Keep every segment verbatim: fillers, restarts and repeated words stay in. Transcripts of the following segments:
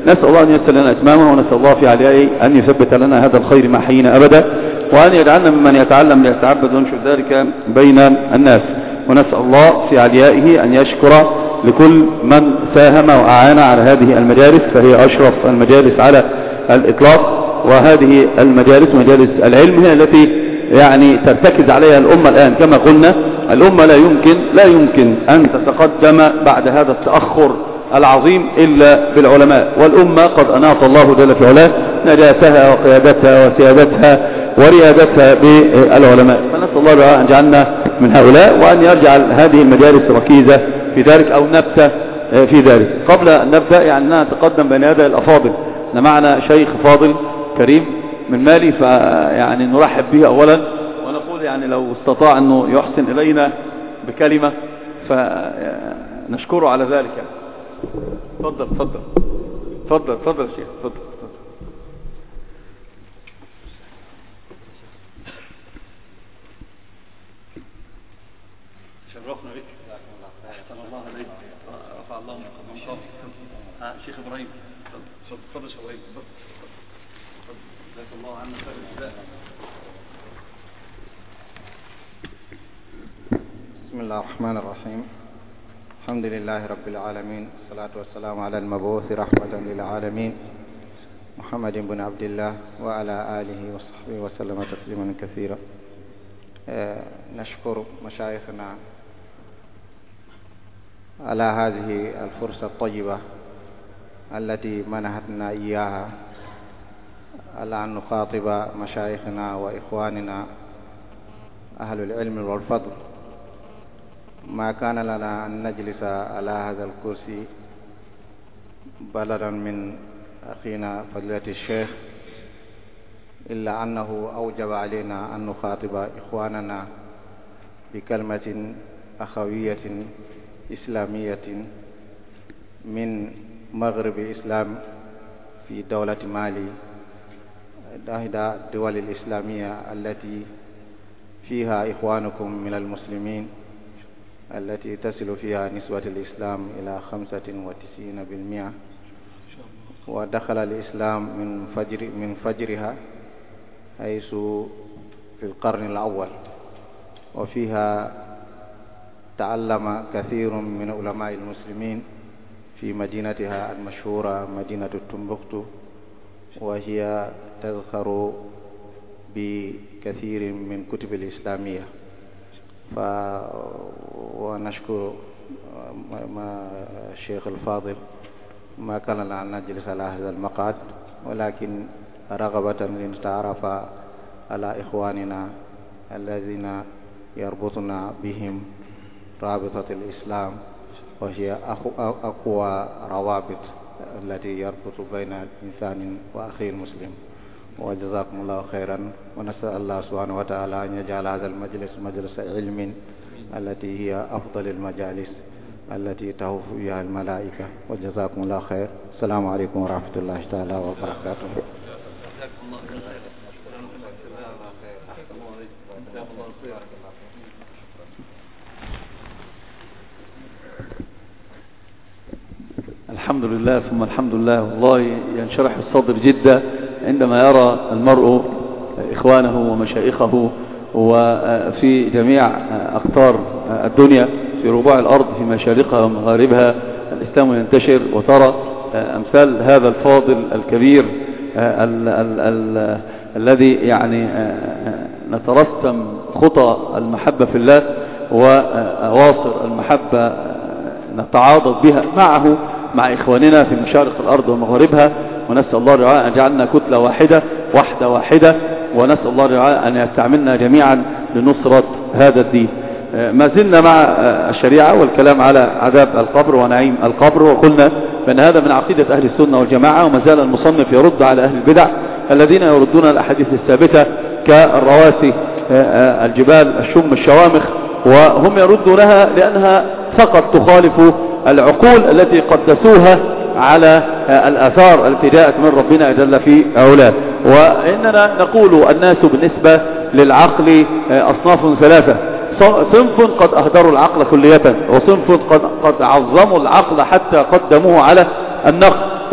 نسأل الله أن ييسر لنا إتمامه، ونسأل الله في عليائه أن يثبت لنا هذا الخير ما حيينا أبدا، وأن يجعلنا ممن يتعلم ليتعبد وينشر ذلك بين الناس. ونسأل الله في عليائه أن يشكر لكل من ساهم وأعان على هذه المجالس، فهي أشرف المجالس على الإطلاق، وهذه المجالس مجالس العلم هي التي يعني ترتكز عليها الأمة الآن. كما قلنا الأمة لا يمكن لا يمكن أن تتقدم بعد هذا التأخر العظيم إلا بالعلماء، والأمة قد أناط الله جل في علاه نجاتها وقيادتها وسيادتها وريادتها بالعلماء. فنسأل الله أن يجعلنا من هؤلاء، وأن يجعل هذه المجالس ركيزة في ذلك أو نبتة في ذلك. قبل أن نبدأ يعني نتقدم بين يدي الأفاضل، معنا شيخ فاضل كريم من مالي، فيعني نرحب به أولا، ونقول يعني لو استطاع أنه يحسن إلينا بكلمة فنشكره على ذلك. يعني تفضل تفضل تفضل تفضل شيخ تفضل. شرفنا بك، احسن الله عليك، رفع الله من قدرك. شيخ ابراهيم تفضل تفضل شيخ ابراهيم تفضل تفضل، جزاك الله عنا خير الجزاء. بسم الله الرحمن الرحيم. الحمد لله رب العالمين، والصلاة والسلام على المبعوث رحمة للعالمين محمد بن عبد الله وعلى آله وصحبه وسلم تسليما كثيرا. آه نشكر مشايخنا على هذه الفرصة الطيبة التي منحتنا إياها على أن نخاطب مشايخنا وإخواننا أهل العلم والفضل. ما كان لنا أن نجلس على هذا الكرسي بدلا من أخينا فضيلة الشيخ، إلا أنه أوجب علينا أن نخاطب إخواننا بكلمة أخوية إسلامية من مغرب الإسلام في دولة مالي، إحدى الدول الإسلامية التي فيها إخوانكم من المسلمين، التي تصل فيها نسبة الإسلام إلى خمسة وتسعين بالمئة، ودخل الإسلام من فجر من فجرها حيث في القرن الأول، وفيها تعلم كثير من علماء المسلمين في مدينتها المشهورة مدينة تمبكتو، وهي تذكر بكثير من كتب الإسلامية. ف ونشكر الشيخ الفاضل ما كان لنا أن نجلس على هذا المقعد، ولكن رغبة لنتعرف على إخواننا الذين يربطنا بهم رابطة الإسلام، وهي أقوى روابط التي يربط بين الإنسان وأخيه المسلم. وجزاكم الله خيرا، ونسأل الله سبحانه وتعالى أن يجعل هذا المجلس مجلس علم التي هي أفضل المجالس التي تهف فيها الملائكة. وجزاكم الله خير. السلام عليكم ورحمة الله تعالى وبركاته. الحمد لله ثم الحمد لله. والله ينشرح الصدر جدا عندما يرى المرء إخوانه ومشايخه وفي جميع أقطار الدنيا، في ربوع الأرض، في مشارقها ومغاربها الإسلام ينتشر، وترى أمثال هذا الفاضل الكبير ال ال ال الذي يعني نترسم خطى المحبة في الله وأواصر المحبة نتعاضد بها معه مع إخواننا في مشارق الأرض ومغاربها. ونسأل الله رعاء أن يجعلنا كتلة واحدة وحدة واحدة، ونسأل الله رعاء أن يستعملنا جميعا لنصرة هذا الدين. ما زلنا مع الشريعة والكلام على عذاب القبر ونعيم القبر، وقلنا بأن هذا من عقيدة أهل السنة والجماعة، وما زال المصنف يرد على أهل البدع الذين يردون الأحاديث الثابتة كالرواسي الجبال الشم الشوامخ، وهم يردونها لأنها فقط تخالف العقول التي قدسوها على الآثار التي جاءت من ربنا جل في علاه. وإننا نقول الناس بالنسبة للعقل أصناف ثلاثة: صنف قد أهدروا العقل كلية، وصنف قد, قد عظموا العقل حتى قدموه على النقل،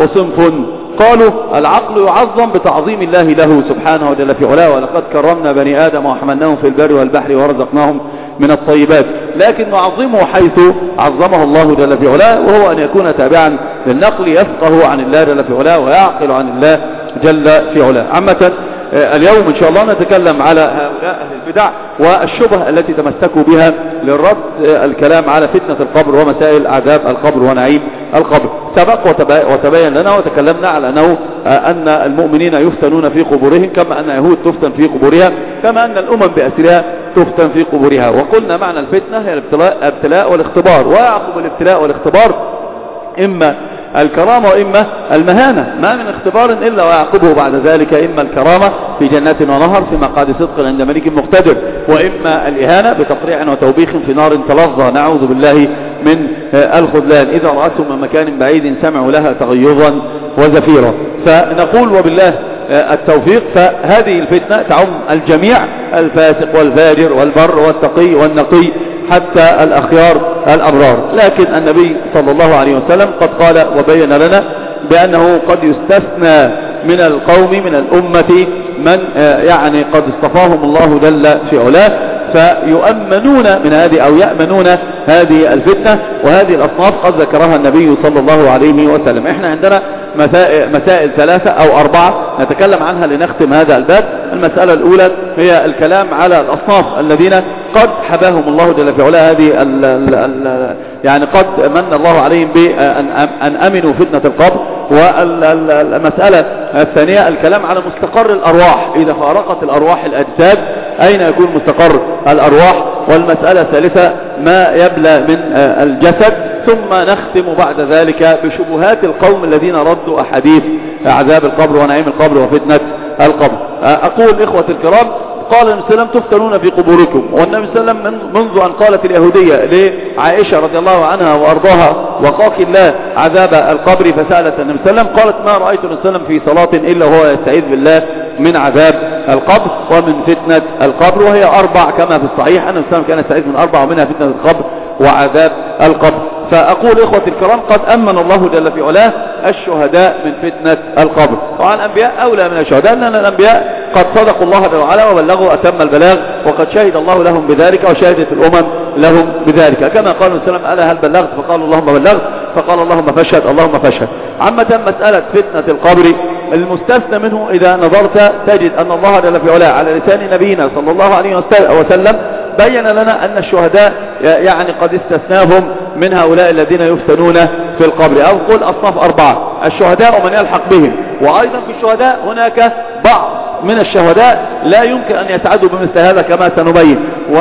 وصنف قالوا العقل يعظم بتعظيم الله له سبحانه وجل في علاه، ولقد كرمنا بني آدم وحملناهم في البر والبحر ورزقناهم من الطيبات، لكن نعظمه حيث عظمه الله جل في علاه، وهو أن يكون تابعا للنقل يفقه عن الله جل في علاه ويعقل عن الله جل في علاه. عامة اليوم إن شاء الله نتكلم على هؤلاء أهل البدع والشبه التي تمسكوا بها للرد الكلام على فتنة القبر ومسائل عذاب القبر ونعيم القبر. سبق وتبين لنا وتكلمنا على أنه أن المؤمنين يفتنون في قبورهم كما أن يهود تفتن في قبورها، كما أن الأمم بأسرها تفتن في قبورها. وقلنا معنى الفتنة هي الابتلاء والاختبار، ويعقب الابتلاء والاختبار إما الكرامة وإما المهانة، ما من اختبار إلا ويعقبه بعد ذلك إما الكرامة في جنات ونهر في مقعد صدق عند ملك مقتدر، وإما الإهانة بتقريع وتوبيخ في نار تلظى نعوذ بالله من الخذلان إذا رأتهم من مكان بعيد سمعوا لها تغيظا وزفيرا. فنقول وبالله التوفيق، فهذه الفتنة تعم الجميع، الفاسق والفاجر والبر والتقي والنقي حتى الأخيار الأبرار، لكن النبي صلى الله عليه وسلم قد قال وبين لنا بأنه قد يستثنى من القوم من الأمة من يعني قد اصطفاهم الله جل في علاه فيؤمنون من هذه أو يأمنون هذه الفتنة، وهذه الأصناف قد ذكرها النبي صلى الله عليه وسلم. احنا عندنا مسائل ثلاثة أو أربعة نتكلم عنها لنختم هذا الباب. المسألة الأولى هي الكلام على الأصناف الذين قد حباهم الله جل في علاه هذه ال ال ال يعني قد من الله عليهم بأن أن أمنوا فتنة القبر. والمسألة الثانية الكلام على مستقر الأرواح، إذا فارقت الأرواح الأجساد أين يكون مستقر الأرواح. والمسألة الثالثة ما يبلى من الجسد. ثم نختم بعد ذلك بشبهات القوم الذين ردوا أحاديث عذاب القبر ونعيم القبر وفتنة القبر. أقول إخوة الكرام، قال النبي صلى الله عليه وسلم تفتنون في قبوركم، والنبي صلى الله عليه وسلم منذ أن قالت اليهودية لعائشة رضي الله عنها وأرضاها وقاك الله عذاب القبر، فسألت النبي صلى الله عليه وسلم قالت ما رأيت النبي صلى الله عليه وسلم في صلاة إلا وهو يستعيذ بالله من عذاب القبر ومن فتنة القبر، وهي أربع كما في الصحيح أن النبي صلى الله عليه وسلم كان يستعيذ من أربع ومنها فتنة القبر وعذاب القبر. فأقول إخوة الكرام قد أمن الله جل في علاه الشهداء من فتنة القبر، طبعا الأنبياء أولى من الشهداء لأن الأنبياء قد صدقوا الله جل وعلا وبلغوا أتم البلاغ، وقد شهد الله لهم بذلك وشهدت الأمم لهم بذلك، كما قال النبي صلى الله عليه وسلم ألا هل بلغت فقالوا اللهم بلغت فقال اللهم فاشهد اللهم فاشهد. عامة مسألة فتنة القبر المستثنى منه إذا نظرت تجد أن الله جل في علاه على لسان نبينا صلى الله عليه وسلم بين لنا أن الشهداء يعني قد استثناهم من هؤلاء الذين يفتنون في القبر، أو قل أصناف أربعة: الشهداء ومن يلحق بهم، وأيضا في الشهداء هناك بعض من الشهداء لا يمكن أن يسعدوا بمثل هذا كما سنبين.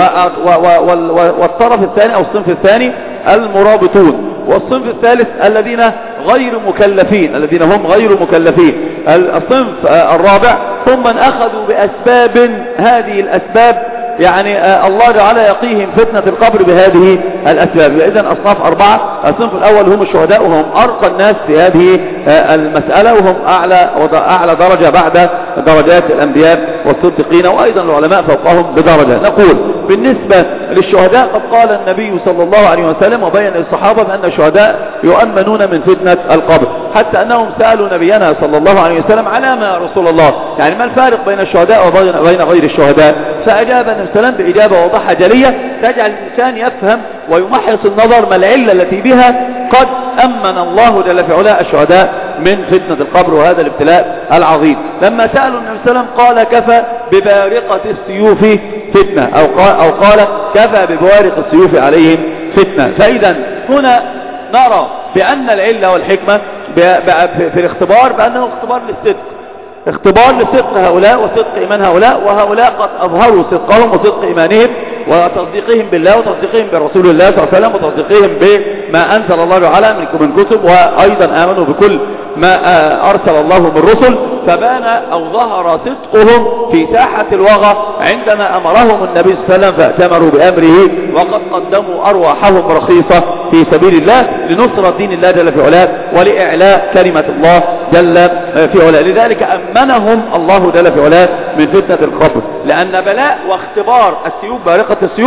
والطرف الثاني أو الصنف الثاني المرابطون، والصنف الثالث الذين غير مكلفين الذين هم غير مكلفين. الصنف الرابع هم من أخذوا بأسباب، هذه الأسباب يعني الله تعالى يقيهم فتنة القبر بهذه الأسباب. إذن أصناف أربعة. الصنف الأول هم الشهداء وهم أرقى الناس في هذه المسألة، وهم أعلى أعلى درجة بعد درجات الأنبياء والصديقين، وأيضا العلماء فوقهم بدرجة. نقول بالنسبة للشهداء قد قال النبي صلى الله عليه وسلم وبين الصحابة بأن الشهداء يؤمنون من فتنة القبر، حتى أنهم سألوا نبينا صلى الله عليه وسلم على ما يا رسول الله، يعني ما الفارق بين الشهداء وبين غير الشهداء؟ فأجاب النبي صلى الله عليه وسلم بإجابة واضحة جلية تجعل الإنسان يفهم ويمحص النظر ما العلة التي بها قد أمن الله جل في علاه الشهداء من فتنة القبر وهذا الابتلاء العظيم. لما سألوا النبي صلى الله عليه وسلم قال كفى ببارقة السيوف فتنة، أو قال, أو قال كفى ببوارق السيوف عليهم فتنة. فإذا هنا نرى بأن العلة والحكمة في الاختبار بأنه اختبار للصدق، اختبار لصدق هؤلاء وصدق إيمان هؤلاء، وهؤلاء قد أظهروا صدقهم وصدق إيمانهم وتصديقهم بالله وتصديقهم برسول الله صلى الله عليه وسلم وتصديقهم بما أنزل الله تعالى من كتب، وأيضا آمنوا بكل ما أرسل الله من رسل. فبان أو ظهر صدقهم في ساحة الوغى عندما أمرهم النبي صلى الله عليه وسلم فأتمروا بأمره، وقد قدموا أرواحهم رخيصة في سبيل الله لنصرة دين الله جل في علاه ولإعلاء كلمة الله جل في علاه. لذلك أمنهم الله جل في علاه من فتنة القبر، لأن بلاء واختبار السيوف بارقة السيوف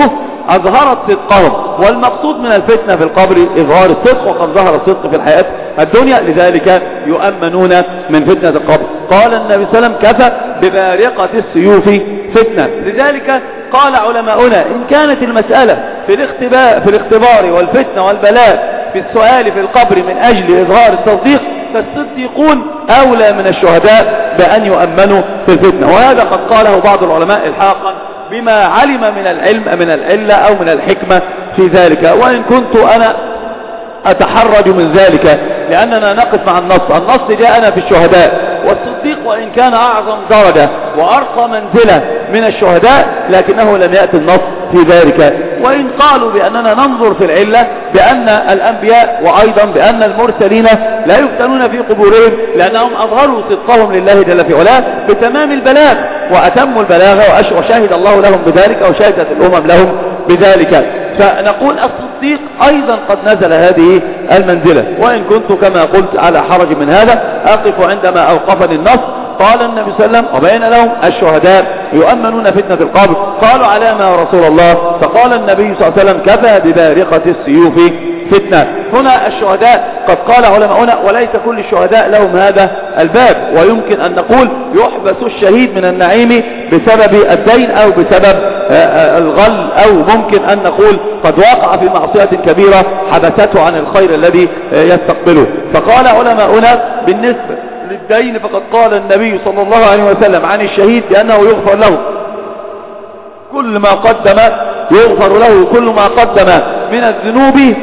أظهرت صدقهم، والمقصود من الفتنة في القبر إظهار الصدق، وقد ظهر الصدق في الحياة الدنيا، لذلك يؤمنون من فتنة القبر. قال النبي صلى الله عليه وسلم كفى ببارقة السيوف فتنة. لذلك قال علماؤنا إن كانت المسألة في الاختبار, في الاختبار والفتنة والبلاء في السؤال في القبر من أجل إظهار التصديق، فالصديقون أولى من الشهداء بأن يؤمنوا في الفتنة. وهذا قد قاله بعض العلماء الحاقا بما علم من العلم من العلة أو من الحكمة في ذلك، وإن كنت أنا أتحرج من ذلك لأننا نقف مع النص. النص جاءنا في الشهداء، والصديق وإن كان أعظم درجة وأرقى منزلة من الشهداء لكنه لم يأتي النص في ذلك. وإن قالوا بأننا ننظر في العلة بأن الأنبياء وأيضا بأن المرسلين لا يفتنون في قبورهم لأنهم أظهروا صدقهم لله جل في علاه بتمام البلاغ وأتموا البلاغ، وشهد الله لهم بذلك وشهدت الأمم لهم بذلك. فنقول الصديق أيضا قد نزل هذه المنزلة، وإن كنت كما قلت على حرج من هذا أقف عندما أوقفني النص. قال النبي صلى الله عليه وسلم وبين لهم الشهداء يؤمنون فتنة القبر. قالوا على ما يا رسول الله؟ فقال النبي صلى الله عليه وسلم كفى ببارقة السيوف فتنة. هنا الشهداء قد قال علماؤنا وليس كل الشهداء لهم هذا الباب، ويمكن أن نقول يحبس الشهيد من النعيم بسبب الدين أو بسبب الغل، أو ممكن أن نقول قد وقع في معصية كبيرة حبسته عن الخير الذي يستقبله. فقال علماؤنا بالنسبة للدين فقد قال النبي صلى الله عليه وسلم عن الشهيد بأنه يغفر له كل ما قدم، يغفر له كل ما قدم من الذنوب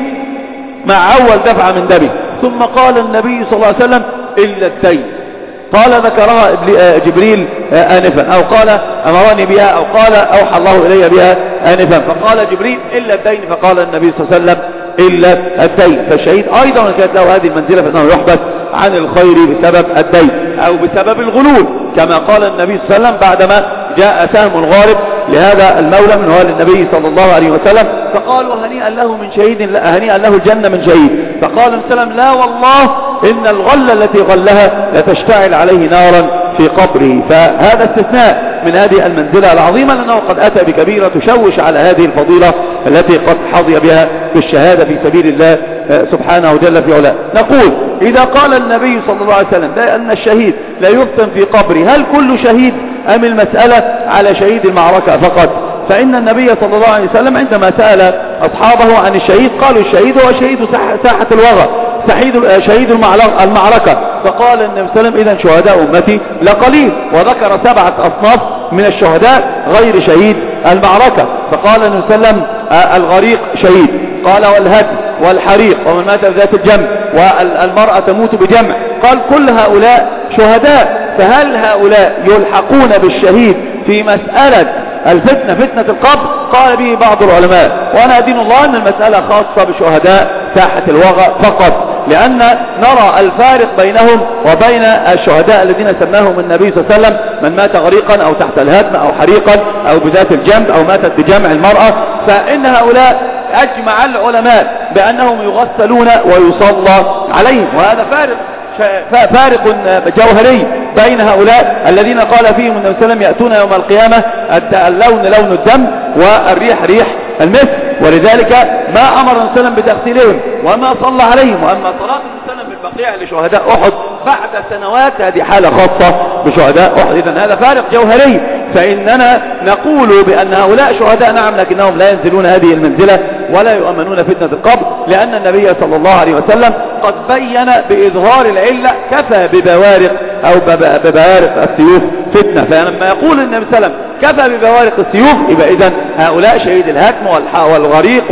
مع أول دفعة من دمه. ثم قال النبي صلى الله عليه وسلم إلا الدين. قال ذكرها جبريل آنفا، أو قال أمرني بها، أو قال أوحى الله إلي بها آنفا. فقال جبريل إلا الدين، فقال النبي صلى الله عليه وسلم إلا الدين. فالشهيد أيضا كانت له هذه المنزلة فإنه يحبس عن الخير بسبب الدين أو بسبب الغلول، كما قال النبي صلى الله عليه وسلم بعدما جاء سهم الغارب لهذا المولى من هوال النبي صلى الله عليه وسلم، فقالوا هنيئا له من شهيد، هنيئا له الجنة من شهيد. فقال النبي صلى الله عليه وسلم لا والله إن الغلة التي غلها لتشتعل عليه نارا في قبره. فهذا استثناء من هذه المنزلة العظيمة، لأنه قد أتى بكبيرة تشوش على هذه الفضيلة التي قد حظي بها بالشهادة في سبيل الله سبحانه وجل في علاه. نقول إذا قال النبي صلى الله عليه وسلم أن الشهيد لا يفتن في قبره، هل كل شهيد أم المسألة على شهيد المعركة فقط؟ فإن النبي صلى الله عليه وسلم عندما سأل أصحابه عن الشهيد قالوا الشهيد هو شهيد ساحة الوغى، شهيد المعركة. فقال النبي صلى الله عليه وسلم إذن شهداء أمتي لقليل، وذكر سبعة أصناف من الشهداء غير شهيد المعركة. فقال النبي صلى الله عليه وسلم الغريق شهيد، قال والهدم والحريق ومن مات بذات الجمع والمرأة تموت بجمع، قال كل هؤلاء شهداء. فهل هؤلاء يلحقون بالشهيد في مسألة الفتنة فتنة القبر؟ قال به بعض العلماء، وأنا أدين الله أن المسألة خاصة بشهداء ساحة الوغى فقط، لأن نرى الفارق بينهم وبين الشهداء الذين سماهم النبي صلى الله عليه وسلم من مات غريقا أو تحت الهدم أو حريقا أو بذات الجنب أو ماتت بجمع المرأة. فإن هؤلاء أجمع العلماء بأنهم يغسلون ويصلى عليهم، وهذا فارق فارق جوهري بين هؤلاء الذين قال فيهم النبي صلى الله عليه وسلم يأتون يوم القيامة اللون لون الدم والريح ريح المسك، ولذلك ما أمر النبي صلى الله عليه وسلم بتغسيلهم وما صلى عليهم. وأما صلاة النبي صلى الله عليه وسلم بالبقيع لشهداء أحد بعد سنوات هذه حالة خاصة بشهداء أحد. إذن هذا فارق جوهري. فإننا نقول بأن هؤلاء شهداء نعم، لكنهم لا ينزلون هذه المنزلة ولا يؤمنون فتنة القبر، لأن النبي صلى الله عليه وسلم قد بين بإظهار العلة كفى ببوارق أو ببوارق السيوف فتنة. فلما يقول النبي صلى الله عليه وسلم كفى ببوارق السيوف، يبقى إذن هؤلاء شهيد الهدم والغريق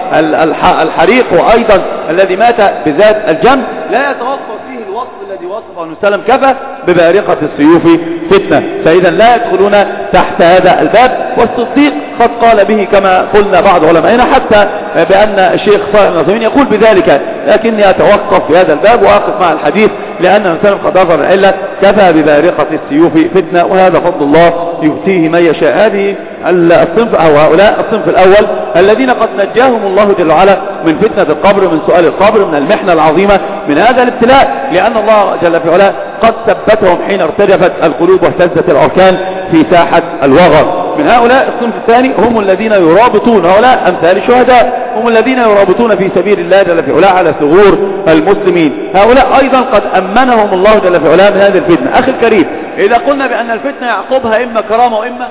والحريق وأيضا الذي مات بذات الجنب لا يتوقف فيه الوصف الذي وصفه النبي صلى الله عليه وسلم كفى ببارقة السيوف فتنة، فإذا لا يدخلون تحت هذا الباب. والصديق قد قال به كما قلنا بعض علمائنا، حتى بأن الشيخ صالح بن عثيمين يقول بذلك، لكني أتوقف في هذا الباب وأقف مع الحديث لأن النبي صلى الله عليه وسلم قد أظهر العلة كفى ببارقة السيوف فتنة، وهذا فضل الله يؤتيه من يشاء. هذه الصنف أو هؤلاء الصنف الأول الذين قد نجاهم الله جل وعلا من فتنة القبر، من سؤال القبر، من المحنة العظيمة، من هذا الابتلاء، لأن الله جل في علاه قد ثبتهم حين ارتجفت القلوب واهتزت الأركان في ساحة الوغى. من هؤلاء الصنف الثاني هم الذين يرابطون، هؤلاء أمثال الشهداء، هم الذين يرابطون في سبيل الله جل في علاه على ثغور المسلمين. هؤلاء أيضا قد أمنهم الله جل في علاه من هذه الفتنة. أخي الكريم، إذا قلنا بأن الفتنة يعقبها إما كرامة وإما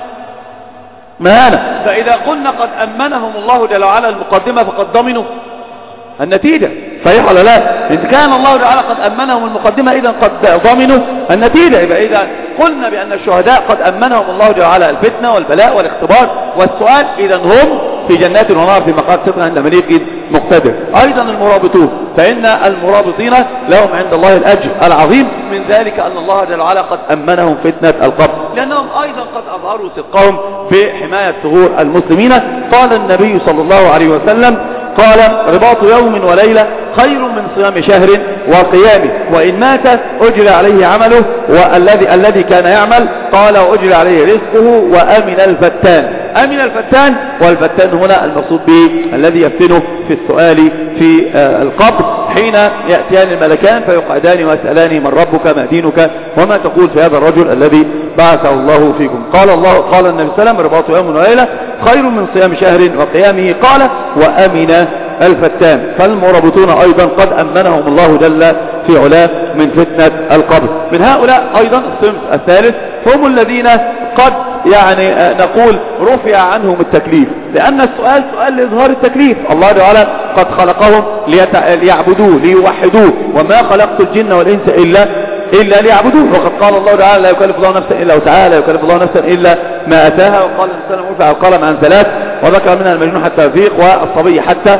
مهانة، فإذا قلنا قد أمنهم الله جل وعلا المقدمة فقد ضمنوا النتيجة، صحيح ولا لا؟ إذا كان الله تعالى قد أمنهم المقدمة إذا قد ضمنوا النتيجة. يبقى إذا قلنا بأن الشهداء قد أمنهم الله تعالى الفتنة والبلاء والاختبار والسؤال، إذا هم في جنات ونار في مقعد صدق عند مليك مقتدر. أيضا المرابطون، فإن المرابطين لهم عند الله الأجر العظيم من ذلك أن الله جل وعلا قد أمنهم فتنة القبر، لأنهم أيضا قد أظهروا صدقهم في حماية ثغور المسلمين. قال النبي صلى الله عليه وسلم قال رباط يوم وليلة خير من صيام شهر وقيامه، وإن مات أجرى عليه عمله والذي الذي كان يعمل، قال وأجرى عليه رزقه وأمن الفتان. أمن الفتان، والفتان هنا المقصود به الذي يفتنه في السؤال في القبر حين يأتيان الملكان فيقعدان ويسألان من ربك ما دينك وما تقول في هذا الرجل الذي بعثه الله فيكم. قال الله قال النبي صلى الله عليه وسلم رباط يوم وليلة خير من صيام شهر وقيامه، قال وأمن الفتان. فالمرابطون أيضا قد أمنهم الله جل في علاه من فتنة القبر. من هؤلاء أيضا الصنف الثالث هم الذين قد يعني نقول رفع عنهم التكليف، لأن السؤال سؤال لإظهار التكليف. الله تعالى قد خلقهم ليعبدوه ليوحدوه، وما خلقت الجن والإنس إلا إلا ليعبدوه. وقد قال الله تعالى لا يكلف الله نفسا إلا وسعها، لا يكلف الله نفسا إلا ما أتاها. وقال الإنسان رفع القلم عن ثلاث، وذكر منها المجنون حتى يفيق، والصبي حتى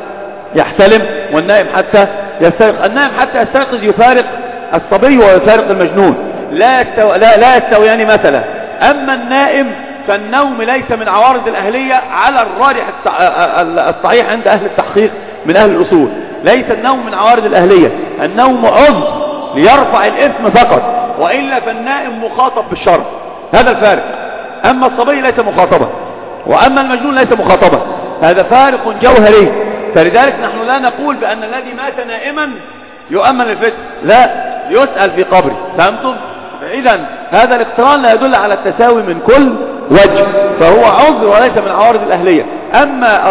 يحتلم، والنائم حتى يستيقظ. النائم حتى يستيقظ يفارق الصبي ويفارق المجنون، لا يستو... لا لا يستويان مثلا. أما النائم فالنوم ليس من عوارض الأهلية على الراجح الصحيح عند أهل التحقيق من أهل الأصول. ليس النوم من عوارض الأهلية، النوم عذر ليرفع الإثم فقط، وإلا فالنائم مخاطب بالشر، هذا الفارق. أما الصبي ليس مخاطبا، وأما المجنون ليس مخاطبا، هذا فارق جوهري. فلذلك نحن لا نقول بأن الذي مات نائما يؤمن الفتن، لا، يسأل في قبره. فهمتم؟ إذن هذا الاقتران لا يدل على التساوي من كل وجه، فهو عذر وليس من عوارض الأهلية. أما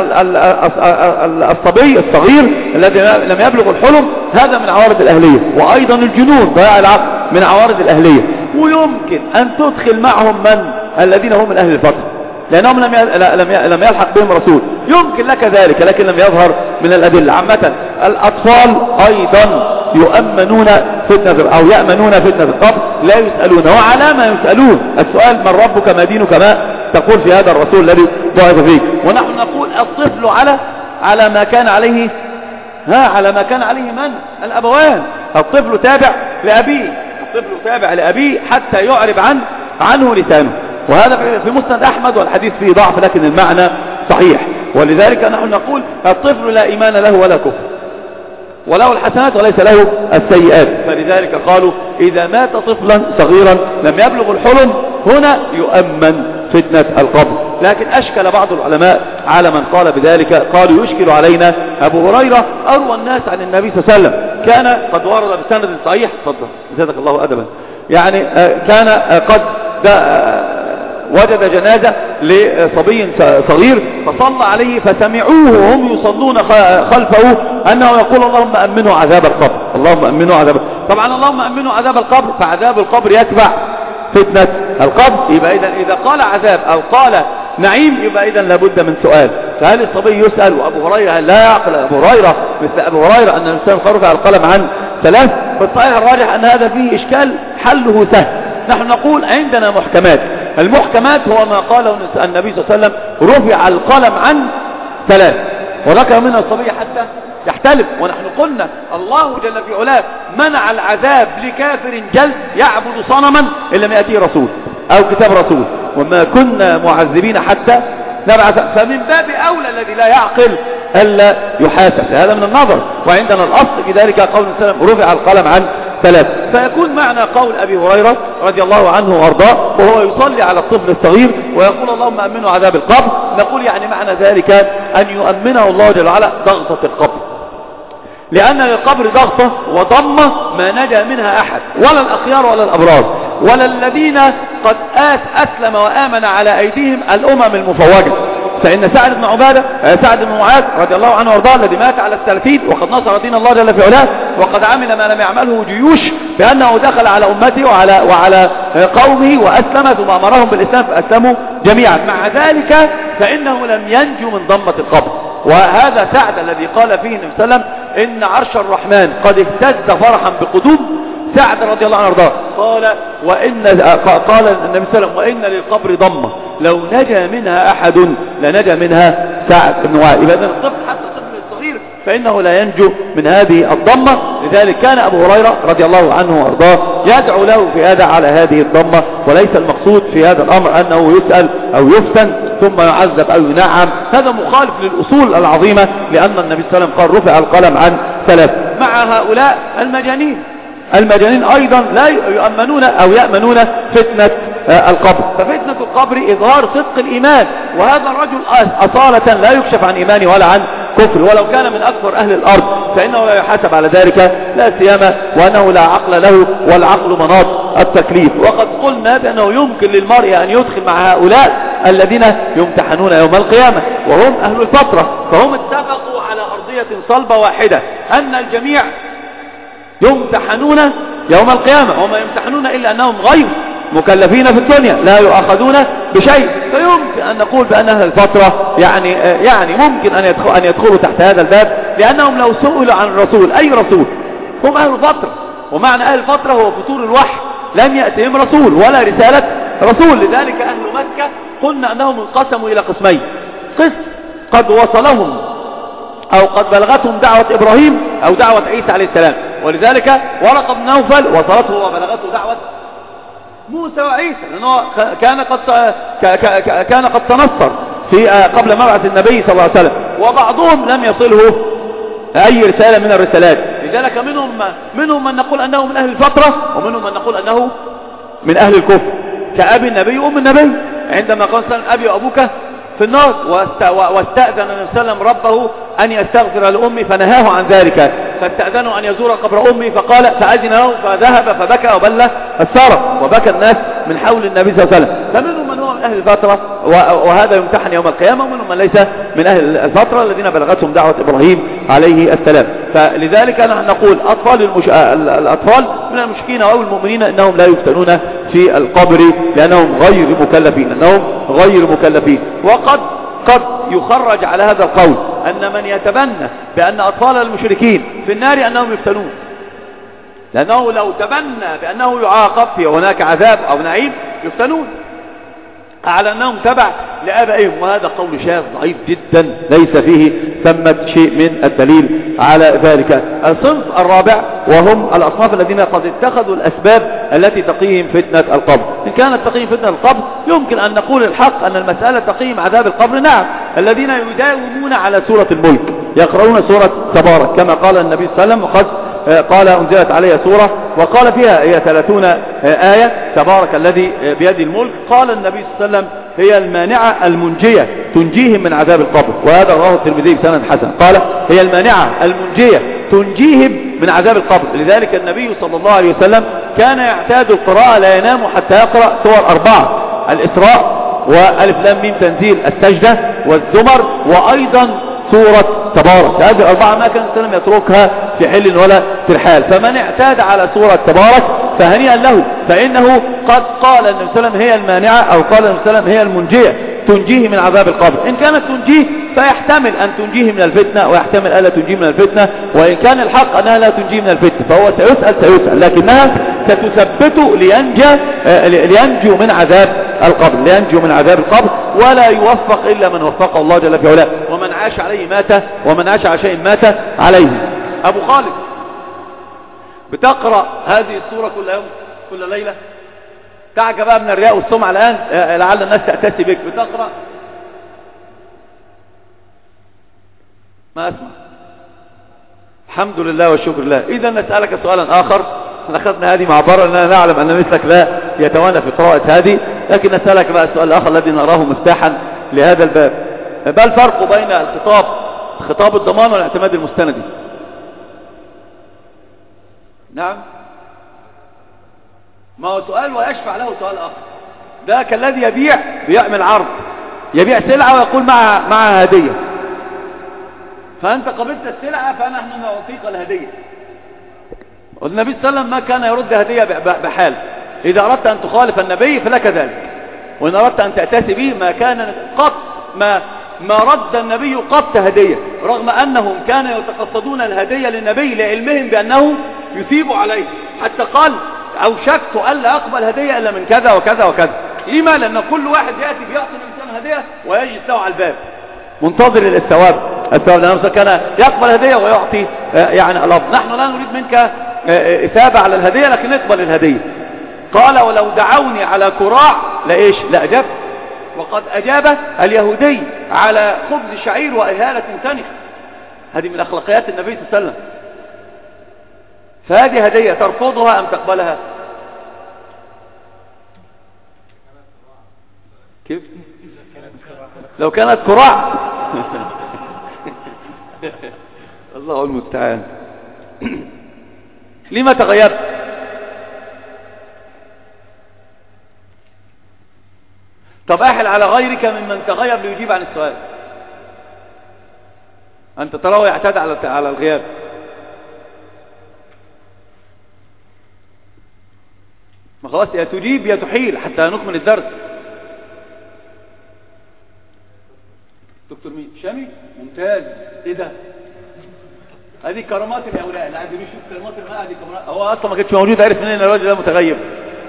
الصبي الصغير الذي لم يبلغ الحلم هذا من عوارض الأهلية، وأيضا الجنون ضياع العقل من عوارض الأهلية. ويمكن أن تدخل معهم من الذين هم من أهل الفترة، لأنهم لم لم يلحق بهم رسول، يمكن لك ذلك، لكن لم يظهر من الأدلة. عامة الأطفال أيضا يؤمنون فتنة أو يأمنون فتنة القبر، لا يسألون. وعلى ما يسألون السؤال من ربك ما دينك ما تقول في هذا الرسول الذي بعث فيك. ونحن نقول الطفل على على ما كان عليه ها على ما كان عليه من الأبوان. الطفل تابع لأبيه، الطفل تابع لأبيه حتى يعرب عن عنه لسانه. وهذا في مسند أحمد، والحديث فيه ضعف لكن المعنى صحيح. ولذلك نحن نقول الطفل لا إيمان له ولا كفر، وله الحسنات وليس له السيئات. فلذلك قالوا إذا مات طفلا صغيرا لم يبلغ الحلم هنا يؤمن فتنة القبر. لكن أشكل بعض العلماء على من قال بذلك، قالوا يشكل علينا أبو هريرة أروى الناس عن النبي صلى الله عليه وسلم، كان قد ورد بسند صحيح، تفضل زادك الله أدبا، يعني كان قد وجد جنازة لصبي صغير فصلى عليه، فسمعوه وهم يصلون خلفه أنه يقول اللهم أمنوا عذاب القبر، اللهم أمنوا عذاب. طبعا اللهم أمنوا عذاب القبر، فعذاب القبر يتبع فتنة القبر. يبقى إذا إذا قال عذاب أو قال نعيم يبقى إذا لابد من سؤال. فهل الصبي يسأل؟ وأبو هريرة لا يعقل أبو هريرة مثل أبو هريرة أن الإنسان رفع القلم عن ثلاث. فالصحيح الراجح أن هذا فيه إشكال حله سهل. نحن نقول عندنا محكمات، المحكمات هو ما قاله النبي صلى الله عليه وسلم رفع القلم عن ثلاث، وذكر منها الصبي حتى يحتلف. ونحن قلنا الله جل في علاه منع العذاب لكافر جلد يعبد صنما إن لم يأتيه رسول أو كتاب رسول، وما كنا معذبين حتى نبعث. فمن باب أولى الذي لا يعقل ألا يحاسب، هذا من النظر. وعندنا الأصل في ذلك قول السلام رفع القلم عن ثلاث. فيكون معنى قول أبي هريرة رضي الله عنه وارضاه وهو يصلي على الطفل الصغير ويقول اللهم أمنوا عذاب القبر، نقول يعني معنى ذلك أن يؤمنه الله جل وعلا ضغطة القبر، لأن للقبر ضغطة وضمة ما نجا منها أحد، ولا الأخيار ولا الأبرار. ولا الذين قد آت أسلم وآمن على أيديهم الأمم المفوجة. فإن سعد بن عبادة سعد بن معاذ رضي الله عنه وارضاه الذي مات على الثلاثين وقد نصر دين الله جل في علاه وقد عمل ما لم يعمله جيوش بأنه دخل على أمته وعلى, وعلى قومه وأسلم ثم أمرهم بالإسلام فأسلموا جميعا. مع ذلك فإنه لم ينجو من ضمة القبر. وهذا سعد الذي قال فيه النبي صلى الله عليه وسلم إن عرش الرحمن قد اهتز فرحا بقدوم سعد رضي الله عنه وارضاه. قال وإن قال النبي صلى الله عليه وسلم وإن للقبر ضمة لو نجا منها أحد لنجا منها سعد بن معاذ. إذا الطفل حتى الطفل الصغير فإنه لا ينجو من هذه الضمة. لذلك كان أبو هريرة رضي الله عنه وارضاه يدعو له في هذا على هذه الضمة. وليس المقصود في هذا الأمر أنه يسأل أو يفتن ثم يعذب أو ينعم. هذا مخالف للأصول العظيمة لأن النبي صلى الله عليه وسلم قال رفع القلم عن ثلاث. مع هؤلاء المجانين المجانين أيضا لا يؤمنون أو يأمنون فتنة القبر. ففتنة القبر إظهار صدق الإيمان. وهذا الرجل أصالة لا يكشف عن إيمانه ولا عن كفر ولو كان من أكثر أهل الأرض فإنه لا يحاسب على ذلك لا سيما وأنه لا عقل له والعقل مناط التكليف. وقد قلنا بأنه يمكن للمرء أن يدخل مع هؤلاء الذين يمتحنون يوم القيامة وهم أهل الفترة. فهم اتفقوا على أرضية صلبة واحدة أن الجميع يمتحنون يوم القيامة وما يمتحنون إلا أنهم غير مكلفين في الدنيا لا يؤخذون بشيء. فيمكن أن نقول بأن أهل الفترة يعني يعني ممكن أن يدخلوا, أن يدخلوا تحت هذا الباب لأنهم لو سئلوا عن الرسول أي رسول هم أهل الفترة. ومعنى أهل الفترة هو فتور الوحي لم يأتهم رسول ولا رسالة رسول. لذلك أهل مكة قلنا أنهم انقسموا إلى قسمين. قسم قد وصلهم أو قد بلغتهم دعوة إبراهيم أو دعوة عيسى عليه السلام. ولذلك ورقة بن نوفل وصلته وبلغته دعوة موسى وعيسى لأنه كان قد كان قد تنصر في قبل مبعث النبي صلى الله عليه وسلم. وبعضهم لم يصله أي رسالة من الرسالات. لذلك منهم منهم من نقول أنه من أهل الفترة ومنهم من نقول أنه من أهل الكفر كأبي النبي وأم النبي عندما قال صلى الله عليه وسلم أبي وأبوك في النار واستأذن النبي صلى الله عليه وسلم ربه أن يستغفر لأمي فنهاه عن ذلك فاستأذنوا أن يزور قبر أمي فقال فأذن له فذهب فبكى وبلى الثرى وبكى الناس من حول النبي صلى الله عليه وسلم. فمنهم من هو من أهل الفترة وهذا يمتحن يوم القيامة ومنهم من ليس من أهل الفترة الذين بلغتهم دعوة إبراهيم عليه السلام. فلذلك نحن نقول أطفال المش... الأطفال من المشركين أو المؤمنين إنهم لا يفتنون في القبر لأنهم غير مكلفين أنهم غير مكلفين. وقد قد يخرج على هذا القول أن من يتبنى بأن أطفال المشركين في النار أنهم يفتنون لأنه لو تبنى بأنه يعاقب في هناك عذاب أو نعيم يفتنون على أنهم تبع لآبائهم. وهذا قول شاذ ضعيف جدا ليس فيه ثمة شيء من الدليل على ذلك. الصنف الرابع وهم الأصناف الذين قد اتخذوا الأسباب التي تقيهم فتنة القبر. إن كانت تقيهم فتنة القبر يمكن أن نقول الحق أن المسألة تقيهم عذاب القبر. نعم الذين يداومون على سورة الملك يقرؤون سورة تبارك كما قال النبي صلى الله عليه وسلم وقد قال أنزلت علي سورة وقال فيها هي ثلاثون آية تبارك الذي بيد الملك. قال النبي صلى الله عليه وسلم هي المانعة المنجية تنجيهم من عذاب القبر. وهذا رواه الترمذي بسند حسن. قال هي المانعة المنجية تنجيهم من عذاب القبر. لذلك النبي صلى الله عليه وسلم كان يعتاد القراءة لا ينام حتى يقرأ سور أربعة الإسراء وألف لام ميم تنزيل السجدة والزمر وأيضا سورة تبارك. هذه الأربعة ما كان السلام يتركها في حل ولا في الحال. فمن اعتاد على سورة تبارك فهنيئا له فإنه قد قال النبي صلى الله عليه وسلم هي المانعة أو قال النبي صلى الله عليه وسلم هي المنجية تنجيه من عذاب القبر. إن كانت تنجيه فيحتمل أن تنجيه من الفتنة ويحتمل ألا تنجيه من الفتنة. وإن كان الحق أنها لا تنجيه من الفتنة فهو سيسأل سيسأل لكنها ستثبته لينجى لينجو من عذاب القبر لينجو من عذاب القبر. ولا يوفق إلا من وفقه الله جل في علاه. ومن عاش عليه مات ومن عاش على شيء مات عليه. أبو خالد بتقرأ هذه السورة كل يوم كل ليلة تعجب بقى من الرياء والسمعة الآن لعل الناس تأتسي بك. بتقرأ ما أسمع الحمد لله والشكر لله. إذا نسألك سؤالا آخر. أخذنا هذه معبرة لأننا نعلم أن مثلك لا يتوانى في قراءة هذه لكن نسألك بقى السؤال الآخر الذي نراه مفتاحا لهذا الباب. ما الفرق بين الخطاب خطاب الضمان والاعتماد المستندي؟ نعم ما هو سؤال ويشفع له سؤال آخر. ده كالذي يبيع بيعمل عرض، يبيع سلعة ويقول معها معها هدية، فأنت قبلت السلعة فنحن نعطيك الهدية. والنبي صلى الله عليه وسلم ما كان يرد هدية بحال، إذا أردت أن تخالف النبي فلك ذلك، وإن أردت أن تأتي به ما كان قط ما ما رد النبي قط هدية، رغم أنهم كانوا يتقصدون الهدية للنبي لعلمهم بأنه يثيب عليه، حتى قال أوشكت ألا أقبل هدية إلا من كذا وكذا وكذا. لما؟ لأن كل واحد يأتي بيعطي الإنسان هدية ويجلس له على الباب منتظر للثواب، الثواب لأنه كان يقبل هدية ويعطي يعني الأفضل. نحن لا نريد منك إثابة على الهدية، لكن نقبل الهدية. قال ولو دعوني على كراع لإيش لأجبت، وقد أجاب اليهودي على خبز شعير وإهالة سنخ. هذه من أخلاقيات النبي صلى الله عليه وسلم. فهذه هدية ترفضها أم تقبلها؟ كيف؟ لو كانت كراع الله المستعان. لما تغيرت؟ طب أحل على غيرك ممن تغير ليجيب عن السؤال. أنت تراه يعتاد على على الغياب. ما خلاص، يا تجيب يا تحيل حتى نكمل الدرس. دكتور مين؟ شامي؟ ممتاز. ايه ده؟ هذه كرامات الهؤلاء اللي عايز يشوف كرامات الماء. هذه كرامات، هو اصلا ما كانش موجود، عارف منين الراجل ده متغيب.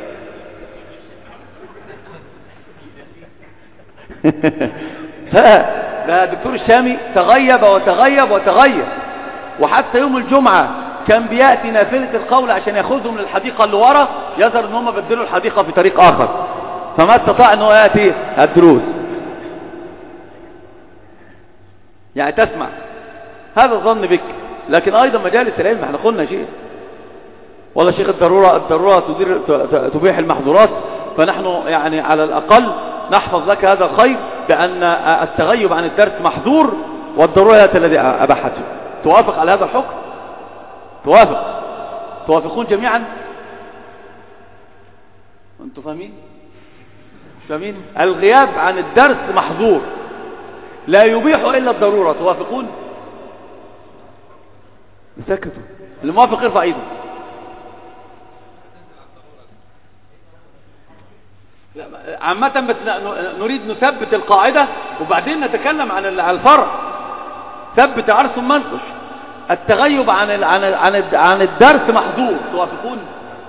ده دكتور الشامي تغيب وتغيب وتغيب، وحتى يوم الجمعة كان بيأتي نافلة القول عشان ياخذهم من الحديقة اللي ورا، يظهر ان هم بدلوا الحديقة في طريق آخر، فما استطاع انه يأتي الدروس. يعني تسمع هذا الظن بك، لكن ايضا مجالس العلم احنا قلنا شيء، والله شيخ الضرورة الضرورة تدير تبيح المحظورات، فنحن يعني على الأقل نحفظ لك هذا الخير بأن التغيب عن الدرس محظور، والضرورة هي التي أباحته. توافق على هذا الحكم؟ توافق؟ توافقون جميعا؟ أنتم فاهمين؟ مش فاهمين؟ الغياب عن الدرس محظور لا يبيح إلا الضرورة. توافقون؟ سكتوا. الموافق يرفع ايده. عامة بس نريد نثبت القاعدة وبعدين نتكلم عن الفرع. ثبت عرس منقش. التغيب عن ال عن ال عن, ال عن الدرس محظور. توافقون؟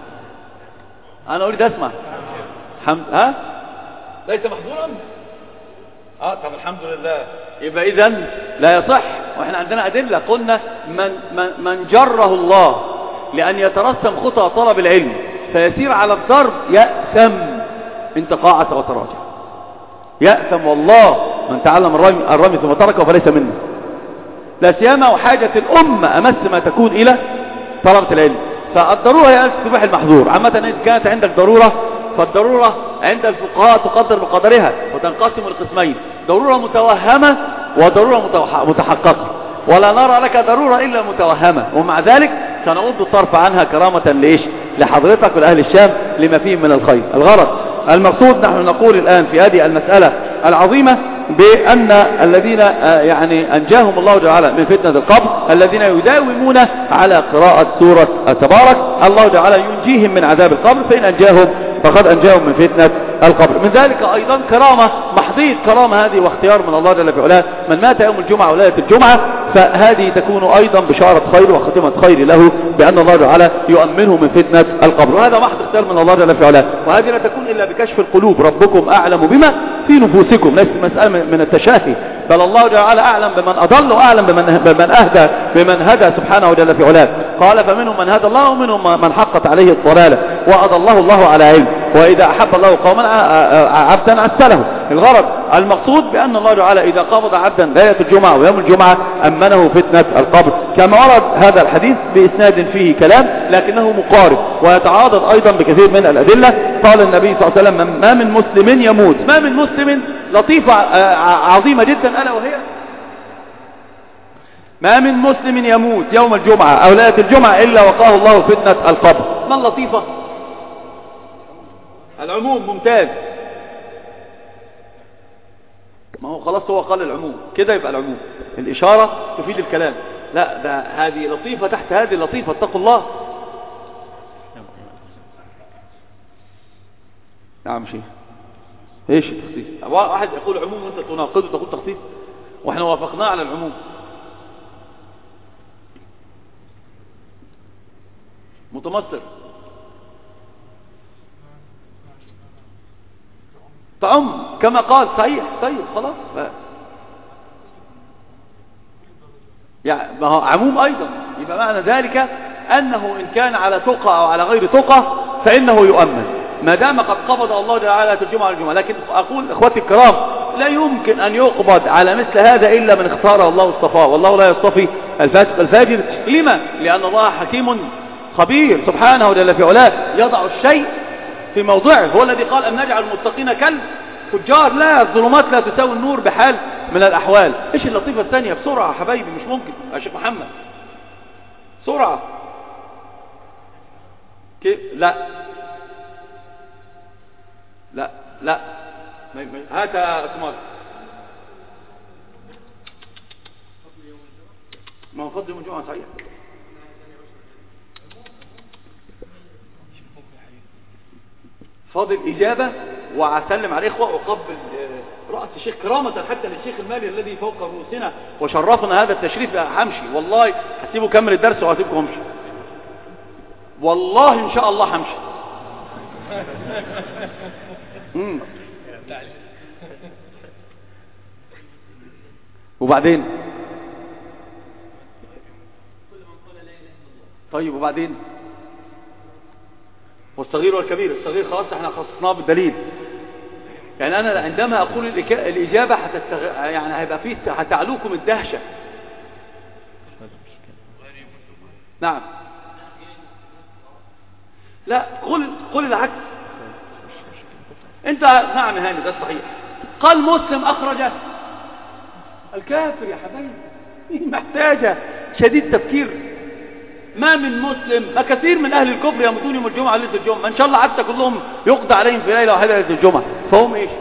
انا اريد اسمع. حمد ها ليس محظورا. اه طب الحمد لله. يبقى اذا لا يصح، واحنا عندنا ادله. قلنا من من, من جره الله لان يترسم خطى طلب العلم فيسير على الضرب يأثم ان تقاعس وتراجع. يأثم والله من تعلم الرمي, الرمي ثم تركه فليس منه. لا سيما وحاجة الأمة أمس ما تكون إلى طلبة العلم. فالضرورة هي تبيح المحظور. عامة إذا كانت عندك ضرورة فالضرورة عند الفقهاء تقدر بقدرها وتنقسم القسمين: ضرورة متوهمة وضرورة متحققة. ولا نرى لك ضرورة إلا متوهمة، ومع ذلك سنعود الصرف عنها كرامة لإيش؟ لحضرتك ولأهل الشام لما فيه من الخير. الغرض المقصود نحن نقول الآن في هذه المسألة العظيمة بأن الذين يعني أنجاهم الله تعالى من فتنة القبر الذين يداومون على قراءة سورة تبارك، الله تعالى ينجيهم من عذاب القبر، فإن أنجاهم فقد أنجاهم من فتنة القبر. من ذلك أيضا كرامة محضية كرامة هذه واختيار من الله جل في علاه: من مات يوم الجمعة وليلة الجمعة فهذه تكون أيضا بشارة خير وختمة خير له بأن الله تعالى يؤمنه من فتنة القبر. وهذا محض اختيار من الله جل في علاه، وهذه لا تكون إلا بكشف القلوب. ربكم أعلم بما في نفوسكم. ليس مسألة من التشاهي، بل الله تعالى أعلم بمن أضل وأعلم بمن, بمن أهدى بمن هدى سبحانه جل في علاه. قال: فمنهم من هدى الله ومنهم من حقت عليه الضلالة وأضله الله على علم، وإذا أحب الله قوما عبدا عسله. الغرض المقصود بأن الله تعالى إذا قبض عبدا ليلة الجمعة ويوم الجمعة أمنه فتنة القبر، كما ورد هذا الحديث بإسناد فيه كلام لكنه مقارب ويتعاضد أيضا بكثير من الأدلة. قال النبي صلى الله عليه وسلم: ما من مسلم يموت، ما من مسلم لطيفة عظيمة جدا ألا وهي: ما من مسلم يموت يوم الجمعة أو ليلة الجمعة إلا وقاه الله فتنة القبر. ما اللطيفة؟ العموم ممتاز. ما هو خلاص هو قال العموم كده يبقى العموم، الإشارة تفيد الكلام. لا ده هذه لطيفة تحت هذه لطيفة، اتقوا الله. نعم شيخ ايش التخصيص؟ واحد يقول عموم وانت تناقضه تقول تخصيص، واحنا وافقناه على العموم. متمصر تعم كما قال، صحيح طيب خلاص ف... يعني ما هو عموم ايضا، يبقى معنى ذلك انه ان كان على تقى او على غير تقى فانه يؤمن ما دام قد قبض الله تعالى الجمعة على الجمعة. لكن اقول اخواتي الكرام لا يمكن ان يقبض على مثل هذا الا من اختاره الله واصطفاه، والله لا يصطفي الفاسق الفاجر. لما؟ لان الله حكيم خبير سبحانه جل في علاه، يضع الشيء في موضعه. هو الذي قال أن نجعل المتقين كالفجار. لا، الظلمات لا تساوي النور بحال من الأحوال. إيش اللطيفة الثانية؟ بسرعة يا حبايبي، مش ممكن يا شيخ محمد، سرعة. كيف؟ لا لا لا هات يا اسمار. ما هو فضل يوم الجمعة صحيح. فاضل إجابة وأسلم على الإخوة وأقبل رأس الشيخ كرامة حتى للشيخ المالي الذي فوق رؤوسنا وشرفنا هذا التشريف. همشي والله، هسيبه كمل الدرس وهسيبكم همشي والله إن شاء الله همشي. وبعدين طيب وبعدين والصغير والكبير. الصغير خلاص احنا خصصناه بالدليل. يعني انا عندما اقول الاجابه هتستغ... يعني هيبقى فيه هتعلوكم الدهشه. نعم لا قل قل العكس. انت نعم يا هاني ده الصحيح. قال مسلم اخرجه الكافر يا حبايبي محتاجه شديد تفكير. ما من مسلم، ما كثير من أهل الكفر يموتون يوم الجمعة ليلة الجمعة، إن شاء الله حتى كلهم يقضى عليهم في ليلة واحدة ليلة الجمعة، فهم إيش؟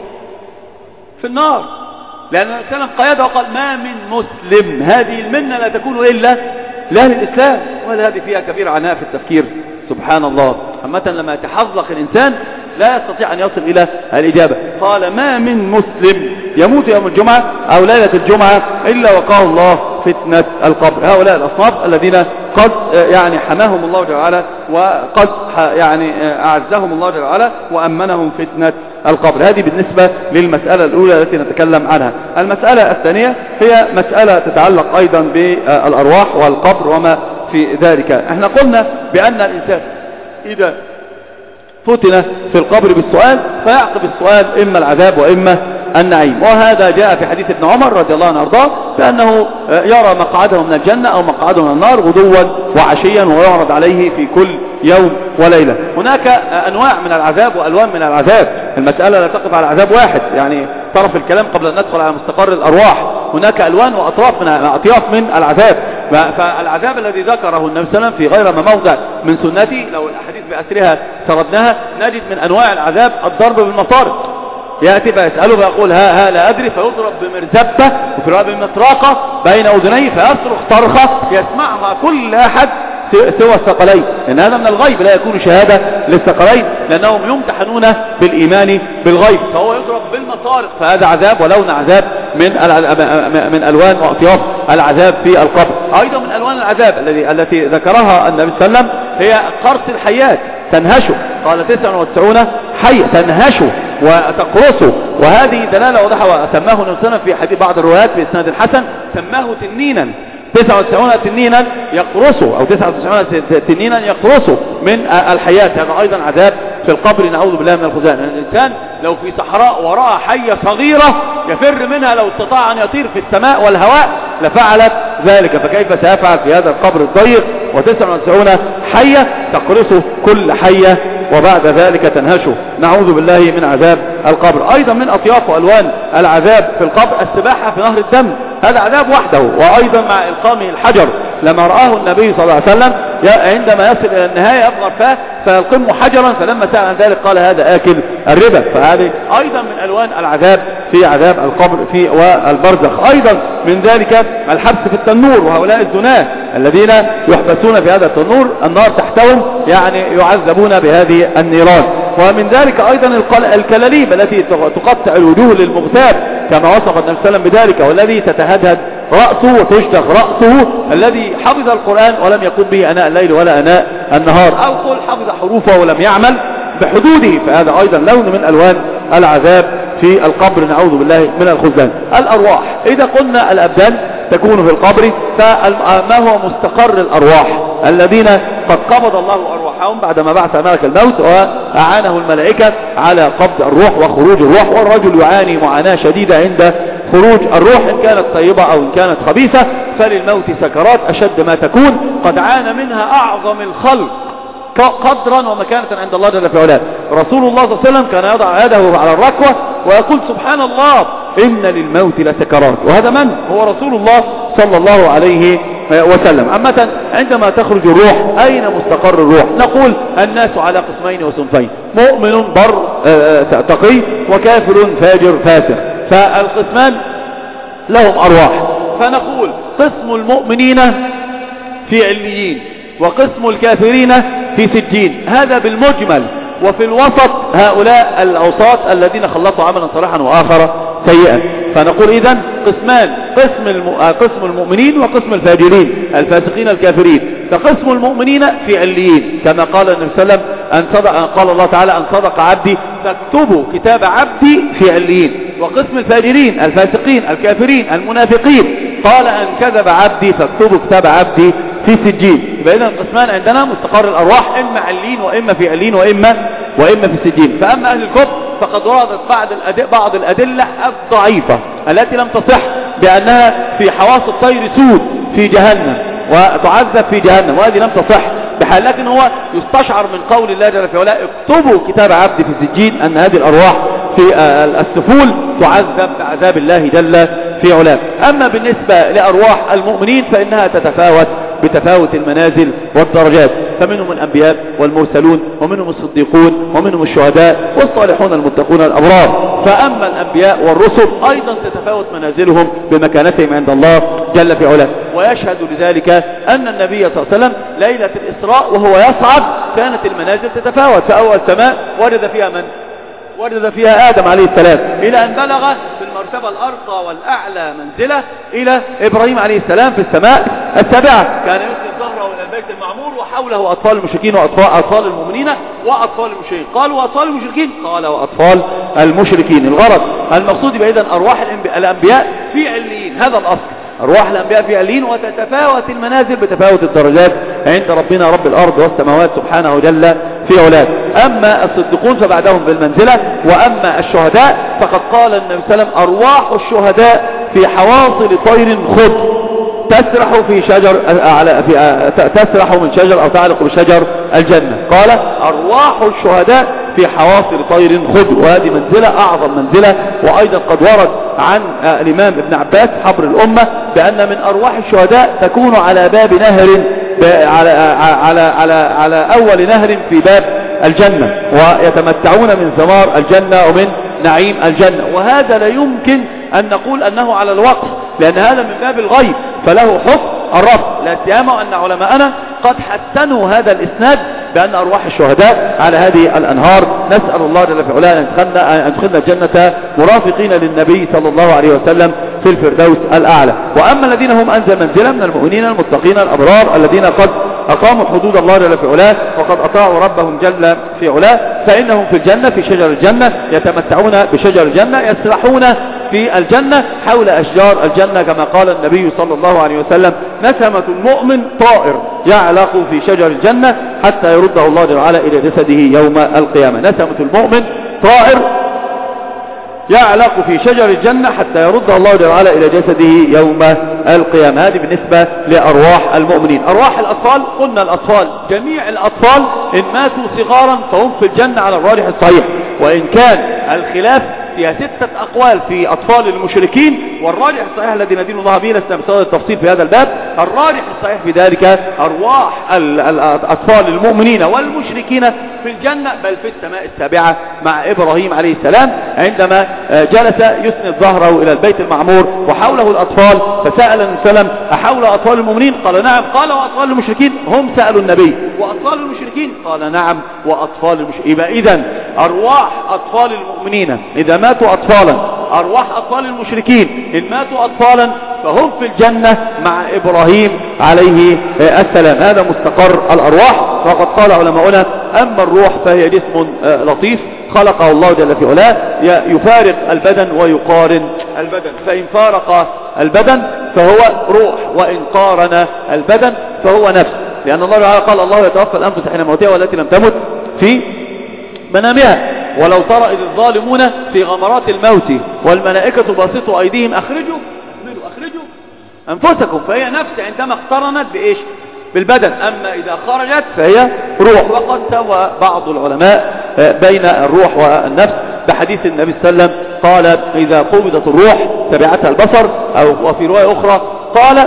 في النار. لأن النبي صلى الله عليه وسلم قيده وقال ما من مسلم، هذه المنة لا تكون إلا لأهل الإسلام. وهذا هذه فيها كبير عناء في التفكير سبحان الله. عامة لما يتحذق الإنسان لا يستطيع أن يصل إلى الإجابة. قال ما من مسلم يموت يوم الجمعة أو ليلة الجمعة إلا وقاه الله فتنة القبر. هؤلاء الأصناف الذين قد يعني حماهم الله جل وعلا وقد يعني أعزهم الله جل وعلا وأمنهم فتنة القبر. هذه بالنسبة للمسألة الأولى التي نتكلم عنها. المسألة الثانية هي مسألة تتعلق أيضا بالأرواح والقبر وما في ذلك. احنا قلنا بأن الإنسان إذا فتن في القبر بالسؤال فيعقب السؤال إما العذاب وإما النعيم. وهذا جاء في حديث ابن عمر رضي الله عنه وارضاه بأنه يرى مقعده من الجنة أو مقعده من النار غدوا وعشيا ويعرض عليه في كل يوم وليلة. هناك أنواع من العذاب وألوان من العذاب. المسألة لا تقف على عذاب واحد، يعني طرف الكلام قبل أن ندخل على مستقر الأرواح. هناك ألوان وأطراف من أطياف من العذاب. فالعذاب الذي ذكره النبي صلى الله عليه وسلم في غير ما موضع من سنته لو الأحاديث بأسرها سردناها نجد من أنواع العذاب الضرب بالمطارق. يأتي فيسأله فيقول ها ها لا أدري فيضرب بمرزبة وفي رأى بمطراقة بين أذنيه فيصرخ صرخة يسمعها كل أحد سوى الثقلين، لأن هذا من الغيب لا يكون شهادة للثقلين لأنهم يمتحنون بالإيمان بالغيب. فهو يضرب بالمطارق فهذا عذاب ولون عذاب من من ألوان وأطياف العذاب في القبر. أيضا من ألوان العذاب الذي التي ذكرها النبي صلى الله عليه وسلم هي قرص الحيات تنهشه. قال تسعة وتسعون حية تنهشه وتقرصه. وهذه دلالة واضحة وسماه النبي صلى الله عليه وسلم في حديث بعض الروايات بإسناد حسن سماه تنينا. تسعة وتسعون تنينا يقرصه أو تسعة وتسعون تنينا يقرصه من الحياة. هذا أيضا عذاب في القبر نعوذ بالله من الخزان. الإنسان لو في صحراء وراء حية صغيرة يفر منها لو استطاع أن يطير في السماء والهواء لفعلت ذلك، فكيف سيفعل في هذا القبر الضيق وتسع وتسعون حية تقرصه كل حية وبعد ذلك تنهشه؟ نعوذ بالله من عذاب القبر. أيضا من أطياف وألوان العذاب في القبر السباحة في نهر الدم، هذا عذاب وحده. وأيضا مع إلقامه الحجر، لما رآه النبي صلى الله عليه وسلم عندما يصل إلى النهاية يبغر فاه فيلقمه حجرا، فلما سأل عن ذلك قال هذا آكل الربا. فهذه أيضا من ألوان العذاب في عذاب القبر في والبرزخ. أيضا من ذلك الحبس في التنور، وهؤلاء الزناه الذين يحبسون في هذا التنور النار تحتهم يعني يعذبون بهذه النيران. ومن ذلك أيضا الكلاليب التي تقطع الوجوه للمغتاب كما وصف النبي صلى الله عليه وسلم بذلك، والذي تتهدد رأسه وتشتخ رأسه، الذي حفظ القرآن ولم يقم به أناء الليل ولا أناء النهار، أو قل حفظ حروفه ولم يعمل بحدوده، فهذا أيضا لون من ألوان العذاب في القبر، نعوذ بالله من الخذلان. الأرواح، إذا قلنا الأبدان تكون في القبر، فما هو مستقر الأرواح الذين قد قبض الله أرواحهم بعدما بعث ملك الموت وأعانه الملائكة على قبض الروح وخروج الروح، والرجل يعاني معاناة شديدة عند خروج الروح، إن كانت طيبة أو إن كانت خبيثة، فللموت سكرات أشد ما تكون، قد عانى منها أعظم الخلق قدرا ومكانة عند الله جل في علاه. رسول الله صلى الله عليه وسلم كان يضع يده على الركوة ويقول سبحان الله إن للموت لسكرات، وهذا من هو رسول الله صلى الله عليه وسلم. عامة عندما تخرج الروح أين مستقر الروح؟ نقول الناس على قسمين وصنفين، مؤمن بر تقي وكافر فاجر فاسق، فالقسمان لهم أرواح. فنقول قسم المؤمنين في عليين وقسم الكافرين في سجين، هذا بالمجمل. وفي الوسط هؤلاء الأوساط الذين خلطوا عملا صالحا وآخر سيئا. فنقول إذن قسمان، قسم الم... قسم المؤمنين وقسم الفاجرين الفاسقين الكافرين. فقسم المؤمنين في عليين كما قال النبي صلى الله عليه وسلم أن صدق، قال الله تعالى أن صدق عبدي فاكتبوا كتاب عبدي في عليين. وقسم الفاجرين الفاسقين الكافرين المنافقين قال أن كذب عبدي فاكتبوا كتاب عبدي في سجين. فإذا القسمان عندنا مستقر الأرواح إما عليين وإما في عليين وإما وإما في سجين. فأما أهل الكفر فقد وردت بعض الأدلة, بعض الأدلة الضعيفة التي لم تصح بأنها في حواص الطير سود في جهنم وتعذب في جهنم، وهذه لم تصح بحال. لكن هو يستشعر من قول الله جل في علاه اكتبوا كتاب عبدي في سجين أن هذه الأرواح في السفول تعذب بعذاب الله جل في علاه. أما بالنسبة لأرواح المؤمنين فإنها تتفاوت بتفاوت المنازل والدرجات، فمنهم الأنبياء والمرسلون ومنهم الصديقون ومنهم الشهداء والصالحون المتقون الأبرار. فأما الأنبياء والرسل أيضا تتفاوت منازلهم بمكانتهم عند الله جل في علاه. ويشهد لذلك أن النبي صلى الله عليه وسلم ليلة الإسراء وهو يصعد كانت المنازل تتفاوت، فأول سماء ورد فيها من؟ ورد فيها آدم عليه السلام، إلى أن بلغ في المرتبة الأرقى والأعلى منزلة إلى إبراهيم عليه السلام في السماء السابعة، كان يسلم ظهره إلى البيت المعمور وحوله أطفال المشركين وأطفال المؤمنين وأطفال المشركين. قالوا أطفال المشركين؟ قال وأطفال المشركين. الغرض المقصود بإذن أرواح الأنبياء في عليين، هذا الأصل، أرواح الأنبياء في عليين، وتتفاوت المنازل بتفاوت الدرجات عند ربنا رب الأرض والسماوات سبحانه جل في علاه. أما الصديقون فبعدهم بالمنزلة. وأما الشهداء فقد قال النبي صلى الله عليه وسلم أرواح الشهداء في حواصل طير خضر تسرح في شجر على في تسرح من شجر أو تعلق بشجر الجنة. قال أرواح الشهداء في حواصل طير خضر، وهذه منزلة أعظم منزلة. وأيضا قد ورد عن الإمام ابن عباس حبر الأمة بأن من أرواح الشهداء تكون على باب نهر على على على على أول نهر في باب الجنة، ويتمتعون من ثمار الجنة ومن نعيم الجنة. وهذا لا يمكن أن نقول أنه على الوقف، لأن هذا من باب الغيب فله حكم الرفض، لا سيما أن علماءنا قد حسنوا هذا الإسناد بأن أرواح الشهداء على هذه الأنهار. نسأل الله جل في علاه أن يدخلنا الجنة مرافقين للنبي صلى الله عليه وسلم في الفردوس الأعلى. وأما الذين هم أنزل منزلا من المؤمنين المتقين الأبرار الذين قد أقاموا حدود الله جل في علاه وقد أطاعوا ربهم جل في علاه، فإنهم في الجنة في شجر الجنة يتمتعون بشجر الجنة، يسرحون في الجنة حول أشجار الجنة، كما قال النبي صلى الله عليه وسلم نسمة المؤمن طائر يعلق في شجر الجنة حتى يرده الله جل وعلا إلى جسده يوم القيامة. نسمة المؤمن طائر يعلق في شجر الجنة حتى يرد الله جل وعلا إلى جسده يوم القيامة. هذه بالنسبة لأرواح المؤمنين. أرواح الأطفال، قلنا الأطفال جميع الأطفال إن ماتوا صغارا فهم في الجنة على الراجح الصحيح، وإن كان الخلاف فيها ستة أقوال في أطفال المشركين، والراجح الصحيح الذي ندين الله به لسنا بصدد التفصيل في هذا الباب. الراجح الصحيح في ذلك أرواح الأطفال المؤمنين والمشركين في الجنة، بل في السماء السابعة مع إبراهيم عليه السلام عندما جلس يسند ظهره إلى البيت المعمور وحوله الأطفال، فسأل النبي صلى الله عليه وسلم أحول أطفال المؤمنين؟ قال نعم. قال وأطفال المشركين؟ هم سألوا النبي وأطفال المشركين؟ قال نعم وأطفال المشركين. يبقى إذن أرواح أطفال المؤمنين إذا ماتوا أطفالا، أرواح أطفال المشركين إن ماتوا أطفالا فهم في الجنة مع إبراهيم عليه السلام. هذا مستقر الأرواح. وقد قال علماؤنا أما الروح فهي جسم لطيف خلقه الله جل في علاه يفارق البدن ويقارن البدن، فإن فارق البدن فهو روح، وإن قارن البدن فهو نفس، لأن الله تعالى قال الله يتوفى الأنفس حين موتها والتي لم تمت في منامها. ولو ترى إذ الظالمون في غمرات الموت والملائكة باسطوا أيديهم أخرجوا أخرجوا أنفسكم، فهي نفس عندما اقترنت بإيش؟ بالبدن. أما إذا خرجت فهي روح. وقد سوى بعض العلماء بين الروح والنفس بحديث النبي صلى الله عليه وسلم قال إذا قبضت الروح تبعتها البصر، أو وفي رواية أخرى قال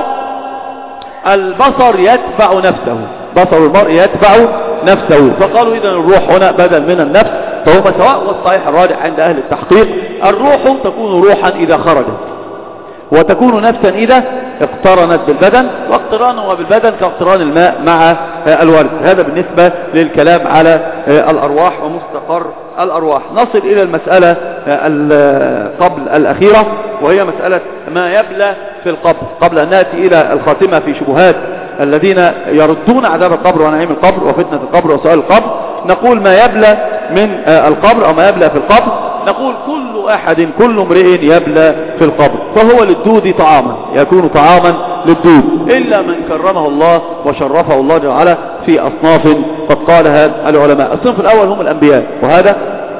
البصر يتبع نفسه، بصر المرء يتبع نفسه. فقالوا إذن الروح هنا بدل من النفس فهما سواء. والصحيح الراجح عند أهل التحقيق الروح تكون روحا إذا خرجت، وتكون نفسا إذا اقترنت بالبدن، واقترانها بالبدن كاقتران الماء مع الورد. هذا بالنسبة للكلام على الأرواح ومستقر الأرواح. نصل إلى المسألة قبل الأخيرة، وهي مسألة ما يبلى في القبر، قبل أن نأتي إلى الخاتمة في شبهات الذين يردون عذاب القبر ونعيم القبر وفتنة القبر وسؤال القبر. نقول ما يبلى من القبر أو ما يبلى في القبر، نقول كل أحد كل امرئ يبلى في القبر فهو للدود طعاما، يكون طعاما للدود، إلا من كرمه الله وشرفه الله جل وعلا في أصناف قد قالها العلماء. الصنف الأول هم الأنبياء، وهذا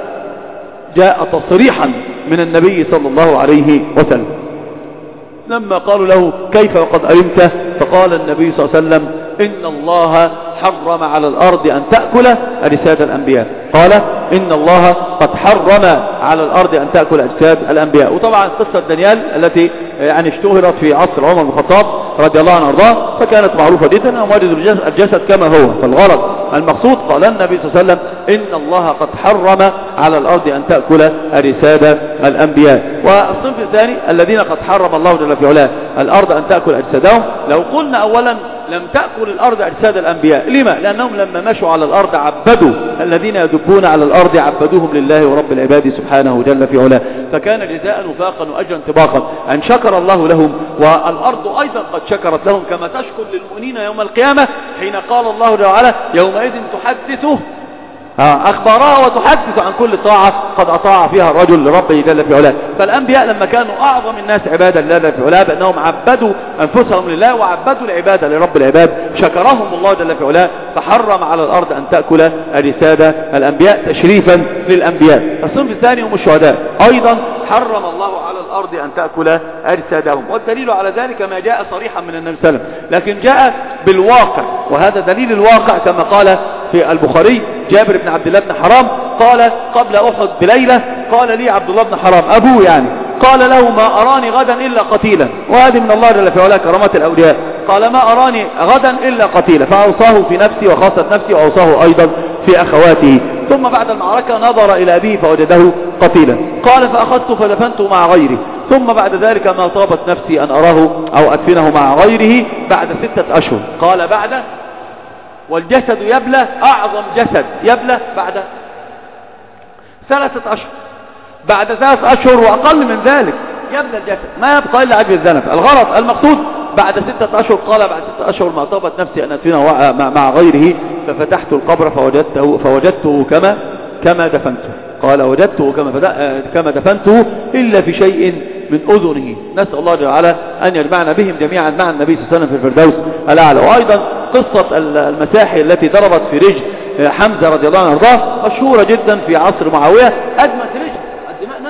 جاء تصريحا من النبي صلى الله عليه وسلم لما قالوا له كيف وقد علمت؟ فقال النبي صلى الله عليه وسلم إن الله حرم على الأرض أن تأكل أجساد الأنبياء. قال إن الله قد حرم على الأرض أن تأكل أجساد الأنبياء. وطبعا قصة دانيال التي يعني اشتهرت في عصر عمر بن الخطاب رضي الله عنه وارضاه فكانت معروفة جدا، أنهم وجدوا الجسد كما هو. فالغرض المقصود قال النبي صلى الله عليه وسلم إن الله قد حرم على الأرض أن تأكل أجساد الأنبياء. والصنف الثاني الذين قد حرم الله جل في علاه الأرض أن تأكل أجسادهم. لو قلنا أولا لم تأكل الأرض أجساد الأنبياء، لما؟ لأنهم لما مشوا على الأرض عبدوا الذين يدبون على الأرض، عبدوهم لله ورب العباد سبحانه جل في علاه، فكان جزاء وفاقا وأجرا طباقا أن شكر الله لهم، والأرض أيضا قد شكرت لهم كما تشكر للمؤمنين يوم القيامة حين قال الله جل وعلا يومئذ تحدث أخبارها وتحدث عن كل طاعة قد أطاع فيها الرجل لربه جل في علاه. فالأنبياء لما كانوا أعظم الناس عبادة لله جل في علاه بأنهم عبدوا أنفسهم لله وعبدوا العبادة لرب العباد، شكرهم الله جل في علاه فحرم على الأرض أن تأكل أجساد الأنبياء تشريفا للأنبياء. الصنف الثاني هم الشهداء، أيضا حرم الله على الأرض أن تأكل أجسادهم، والدليل على ذلك ما جاء صريحا من النبي صلى الله عليه وسلم، لكن جاء بالواقع، وهذا دليل الواقع كما قال في البخاري جابر بن عبد الله بن حرام قال قبل أحد بليلة قال لي عبد الله بن حرام أبوه يعني قال له ما أراني غدا إلا قتيلا، وهذه من الله جل في علاه كرامات الأولياء، قال ما أراني غدا إلا قتيلا، فأوصاه في نفسي وخاصة نفسي وأوصاه أيضا في أخواته. ثم بعد المعركة نظر إلى أبيه فوجده قتيلا، قال فأخذته فدفنته مع غيره، ثم بعد ذلك ما طابت نفسي أن أراه أو أدفنه مع غيره بعد ستة أشهر. قال بعد والجسد يبلى، أعظم جسد يبلى بعد ثلاثة أشهر، بعد ثلاثة أشهر وأقل من ذلك يبلى الجسد، ما يبقى إلا عجل الذنب. الغرض المقصود بعد ستة أشهر، قال بعد ستة أشهر ما طابت نفسي أن أدفنه مع غيره، ففتحت القبر فوجدته, فوجدته كما كما دفنته، قال وجدته كما, كما دفنته إلا في شيء من أذنه. نسأل الله جل وعلا أن يجمعنا بهم جميعا مع النبي صلى الله عليه وسلم في الفردوس الأعلى. وأيضا قصة المساحي التي ضربت في رجل حمزة رضي الله عنه وارضاه مشهورة جدا في عصر معاوية، أجمت رجل، الدماء نزلت من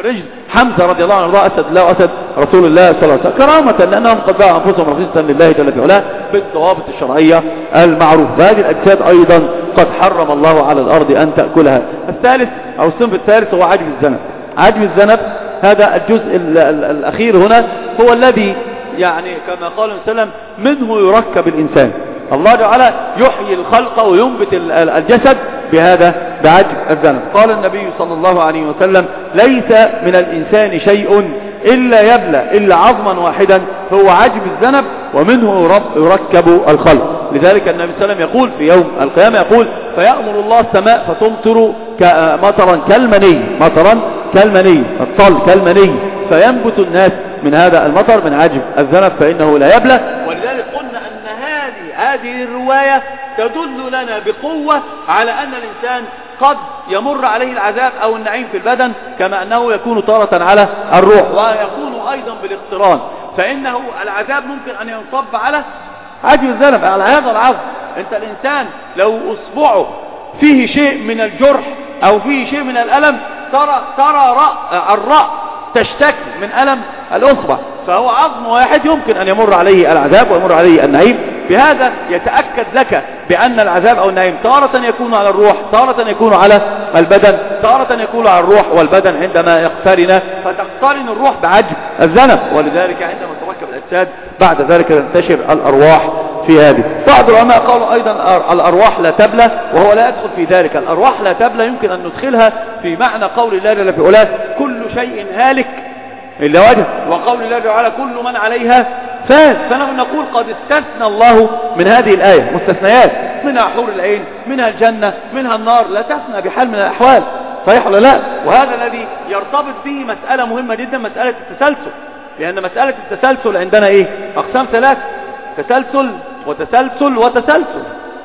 رجل حمزة رضي الله عنه أسد الله وأسد رسول الله صلى الله عليه وسلم كرامة، لأنهم قد باعوا أنفسهم رخيصا لله جل في علاه بالضوابط الشرعية المعروفة. هذه الأجساد أيضا قد حرم الله على الأرض أن تأكلها. الثالث أو الصنف الثالث هو عجب الذنب. عجب الذنب هذا الجزء الأخير هنا هو الذي يعني كما قال وسلم منه يركب الإنسان. الله تعالى يحيي الخلق وينبت الجسد بهذا بعجب الذنب. قال النبي صلى الله عليه وسلم ليس من الإنسان شيء إلا يبلى إلا عظما واحدا هو عجب الذنب ومنه يركب الخلق. لذلك النبي صلى الله عليه وسلم يقول في يوم القيامة يقول فيأمر الله السماء فتمطر مطرا كالمني، مطرا كالمني، الطل كالمني، فينبت الناس من هذا المطر من عجب الذنب فإنه لا يبلى. ولذلك قلنا أن هذه هذه الرواية تدل لنا بقوة على أن الإنسان قد يمر عليه العذاب أو النعيم في البدن كما أنه يكون طارة على الروح ويكون أيضا بالاقتران. فإنه العذاب ممكن أن ينصب على عجب الذنب على هذا العظم. أنت الإنسان لو أصبعه فيه شيء من الجرح أو فيه شيء من الألم ترى ترى الرأس تشتكي من ألم الأصبع، فهو عظم واحد يمكن أن يمر عليه العذاب ويمر عليه النعيم. بهذا يتأكد لك بأن العذاب أو النعيم تارة يكون على الروح، تارة يكون على البدن، تارة يكون على الروح والبدن عندما يقترن فتقترن الروح بعجب الذنب. ولذلك عندما تركب الأجساد بعد ذلك تنتشر الأرواح في هذه. بعض العلماء قالوا أيضا الأرواح لا تبلى، وهو لا يدخل في ذلك. الأرواح لا تبلى يمكن أن ندخلها في معنى قول الله جل في علاه كل شيء هالك إلا وجهه، وقول الله تعالى كل من عليها فان. فنحن نقول قد استثنى الله من هذه الآية مستثنيات، منها حور العين، منها الجنة، منها النار، لا تفنى بحال من الأحوال. صحيح ولا لا؟ وهذا الذي يرتبط به مسألة مهمة جدا، مسألة التسلسل. لأن مسألة التسلسل عندنا إيه؟ أقسام ثلاثة: تسلسل وتسلسل وتسلسل.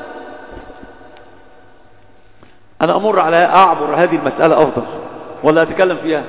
أنا أمر على أعبر هذه المسألة أفضل ولا أتكلم فيها؟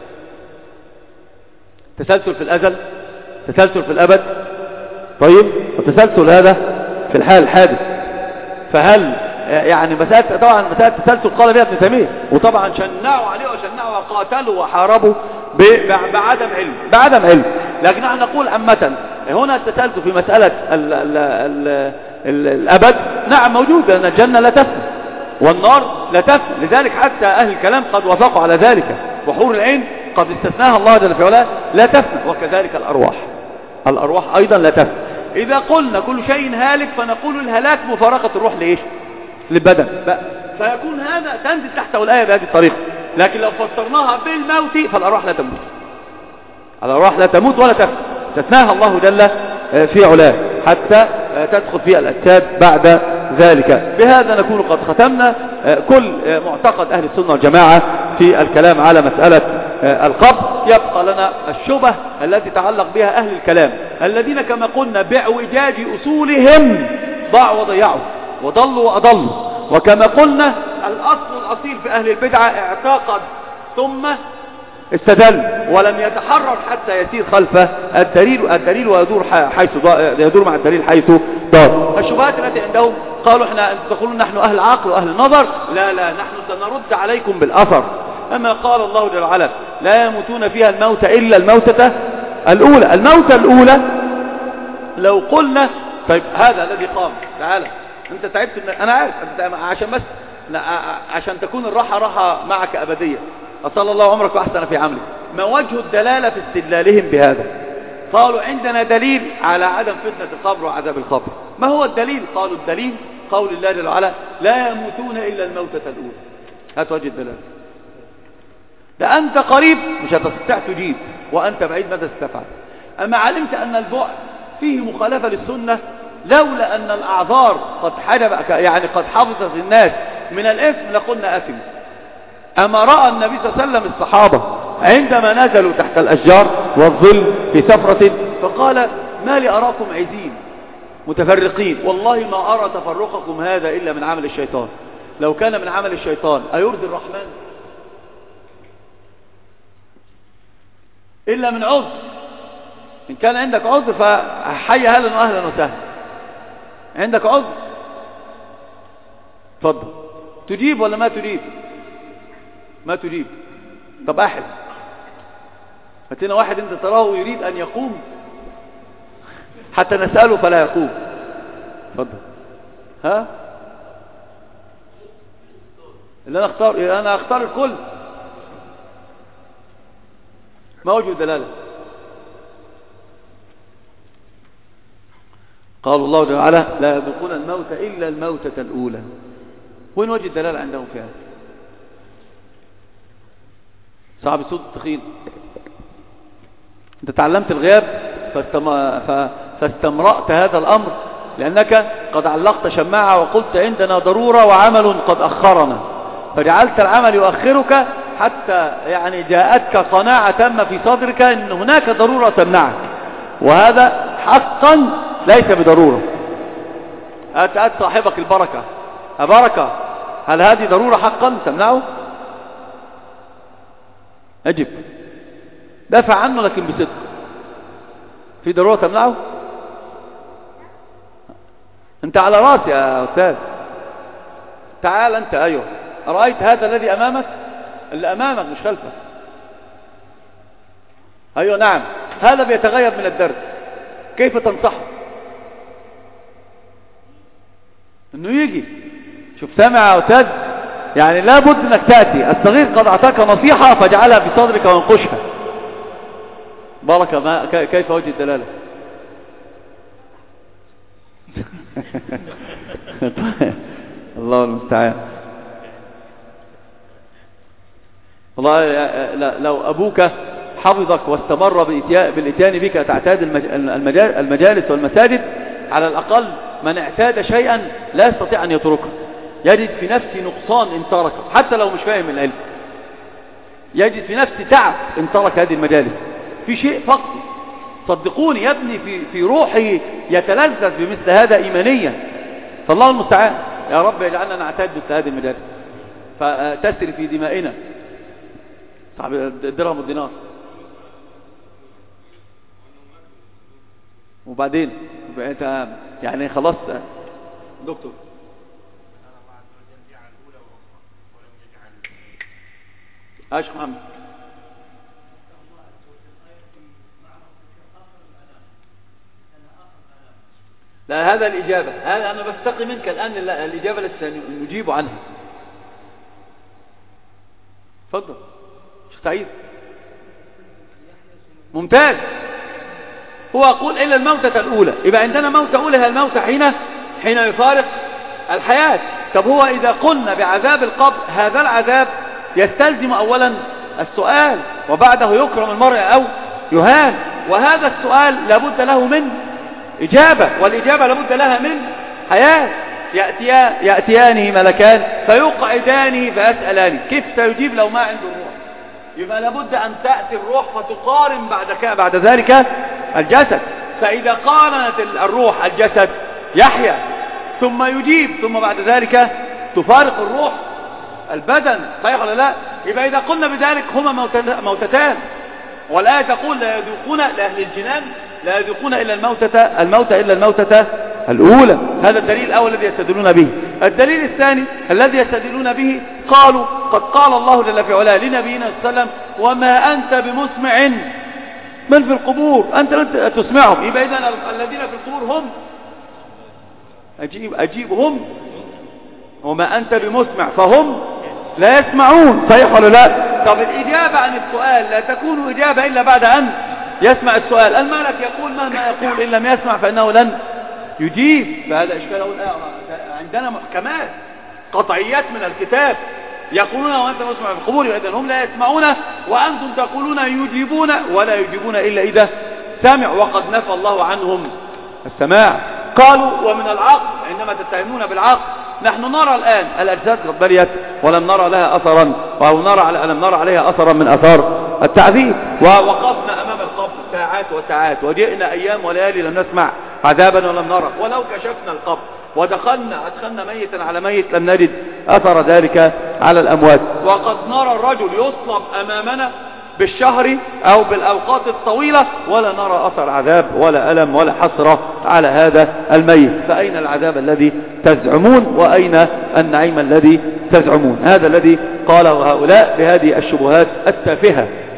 تسلسل في الأزل، تسلسل في الأبد، طيب، والتسلسل هذا في الحال الحادث. فهل يعني مسألة طبعا مسألة التسلسل قال بها ابن تيمية، وطبعا شنعوا عليه وشنعوا وقاتلوا وحاربوا بعدم علم بعدم علم لكن نحن نقول عامة هنا التسلسل في مسألة ال ال ال ال الأبد نعم موجود، لأن الجنة لا تفنى والنار لا تفنى. لذلك حتى أهل الكلام قد وافقوا على ذلك، وحور العين قد استثناها الله جل في علاه لا تفنى، وكذلك الأرواح الأرواح أيضا لا تفنى. إذا قلنا كل شيء هالك فنقول الهلاك مفارقة الروح لإيش؟ للبدن بقى. فيكون هذا تنزل تحته الآية بهذه الطريقة. لكن لو فسرناها بالموت فالأرواح لا تموت، الأرواح لا تموت ولا تفنى، استثناها الله جل في علاه حتى تدخل في الأجساد بعد ذلك. بهذا نكون قد ختمنا كل معتقد أهل السنة والجماعة في الكلام على مسألة القبر. يبقى لنا الشبه التي تعلق بها أهل الكلام الذين كما قلنا باعوجاج أصولهم ضاعوا وضيعوا وضلوا وأضلوا. وكما قلنا الأصل الأصيل في أهل البدعة اعتقد ثم استدل ولم يتحرر حتى يسير خلف الدليل الدليل ويدور حيث يدور مع الدليل حيث دار. الشبهات التي عندهم قالوا احنا تقولون نحن أهل عقل وأهل نظر، لا لا نحن سنرد عليكم بالأثر. أما قال الله جل وعلا لا يموتون فيها الموت إلا الموتة الأولى. الموتة الأولى لو قلنا طيب هذا الذي قام تعالى انت تعبت انا عارف عشان بس عشان تكون الراحة راحة معك أبدية، أصلى الله عمرك وأحسن في عملك. ما وجه الدلالة في استدلالهم بهذا؟ قالوا عندنا دليل على عدم فتنة القبر وعذاب القبر. ما هو الدليل؟ قالوا الدليل قول الله جل وعلا لا يموتون إلا الموتة الأولى. هات وجه الدلالة. ده أنت قريب مش هتستطيع تجيب، وأنت بعيد ماذا ستفعل؟ أما علمت أن البعد فيه مخالفة للسنة، لولا أن الأعذار قد حجب يعني قد حفظت الناس من الإثم لقلنا أثم. أما رأى النبي صلى الله عليه وسلم الصحابة عندما نزلوا تحت الأشجار والظل في سفرة فقال ما لي أراكم عزين متفرقين، والله ما أرى تفرقكم هذا إلا من عمل الشيطان. لو كان من عمل الشيطان أيرضي الرحمن؟ إلا من عذر. إن كان عندك عذر فحي أهلا وأهلا وسهلا. عندك عذر تفضل. تجيب ولا ما تجيب؟ ما تجيب. طب أحد هاتنا واحد انت تراه يريد ان يقوم حتى نسأله فلا يقوم. اتفضل. ها اللي انا اختار انا اختار الكل. ما وجه الدلالة؟ قال الله جل وعلا لا يذوقون الموت إلا الموتة الأولى. وين وجه الدلالة عندهم فيها؟ صعب الصوت التخين. انت تعلمت الغياب فاستم... فاستمرأت هذا الأمر لأنك قد علقت شماعة وقلت عندنا ضرورة وعمل قد أخرنا، فجعلت العمل يؤخرك حتى يعني جاءتك قناعة تامة في صدرك أن هناك ضرورة تمنعك، وهذا حقا ليس بضرورة. أتأت صاحبك البركة أبركة، هل هذه ضرورة حقا تمنعه؟ أجب. دافع عنه لكن بصدق. في ضرورة تمنعه؟ أنت على راسي يا أستاذ. تعال أنت. أيوه رأيت هذا الذي أمامك؟ اللي أمامك مش خلفك. أيوه نعم، هذا بيتغيب من الدرس. كيف تنصحه؟ انه يجي. شوف سامع يا أستاذ، يعني لابد انك تأتي. الصغير قد اعطاك نصيحة فاجعلها في صدرك وانقشها. بركة. ما كيف وجه الدلالة؟ الله المستعان. والله لو أبوك حفظك واستمر بالإتيان بك تعتاد المجالس والمساجد، على الأقل من اعتاد شيئا لا يستطيع أن يتركه. يجد في نفسه نقصان إن تركه، حتى لو مش فاهم العلم. يجد في نفسه تعب إن ترك هذه المجالس. في شيء فقط صدقوني يا ابني في, في روحه يتلذذ بمثل هذا إيمانيا. فالله المستعان. يا رب يجعلنا نعتاد مثل هذه المجالس فتسري في دمائنا. صاحب الدرهم والدينار. وبعدين يعني خلاص دكتور ايش محمد؟ لا هذا الإجابة. هذا أنا بستقي منك الآن الإجابة التي سنجيب عنها. تفضل شيخ سعيد. ممتاز. هو أقول إلا الموتة الأولى. يبقى عندنا موتة أولى هي الموتة حين حين يفارق الحياة. طب هو إذا قلنا بعذاب القبر، هذا العذاب يستلزم أولا السؤال وبعده يكرم المرء أو يهان، وهذا السؤال لابد له من إجابة، والإجابة لابد لها من حياة. يأتيان يأتيانه ملكان فيقعدانه فيسألانه كيف سيجيب لو ما عنده الروح؟ يبقى لابد أن تأتي الروح فتقارن بعد بعد ذلك الجسد. فإذا قارنت الروح الجسد يحيا ثم يجيب، ثم بعد ذلك تفارق الروح البدن. صحيح ولا لا؟ يبقى إذا قلنا بذلك هما موتتان. والآية تقول لا يذوقون لأهل الجنان لا يذوقون إلا الموتة الموتة إلا الموتة الأولى. هذا الدليل الأول الذي يستدلون به. الدليل الثاني الذي يستدلون به قالوا قد قال الله جل في علاه لنبينا صلى الله عليه وسلم وما أنت بمسمع من في القبور، أنت لن تسمعهم. يبقى إذن الذين في القبور هم أجيب أجيب هم وما أنت بمسمع فهم لا يسمعون. صحيح ولا لا؟ طب الإجابة عن السؤال لا تكون إجابة إلا بعد أن يسمع السؤال. الملك يقول مهما يقول إن لم يسمع فإنه لن يجيب. فهذا إشكال. عندنا محكمات قطعيات من الكتاب يقولون وأنت مسمع في القبور، إذن هم لا يسمعون وأنتم تقولون يجيبون ولا يجيبون إلا إذا سمع، وقد نفى الله عنهم السماع. قالوا ومن العقل عندما تتهمون بالعقل، نحن نرى الآن الأجساد قد بليت ولم نرى لها أثرا، أو نرى لم نرى عليها أثرا من أثار التعذيب، ووقفنا أمام القبر ساعات وساعات، وجئنا أيام وليالي لم نسمع عذابا ولم نرى. ولو كشفنا القبر ودخلنا أدخلنا ميتا على ميت لم نجد أثر ذلك على الأموات. وقد نرى الرجل يصلب أمامنا بالشهر أو بالأوقات الطويلة ولا نرى أثر عذاب ولا ألم ولا حسرة على هذا الميت. فأين العذاب الذي تزعمون وأين النعيم الذي تزعمون؟ هذا الذي قاله هؤلاء بهذه الشبهات التافهة.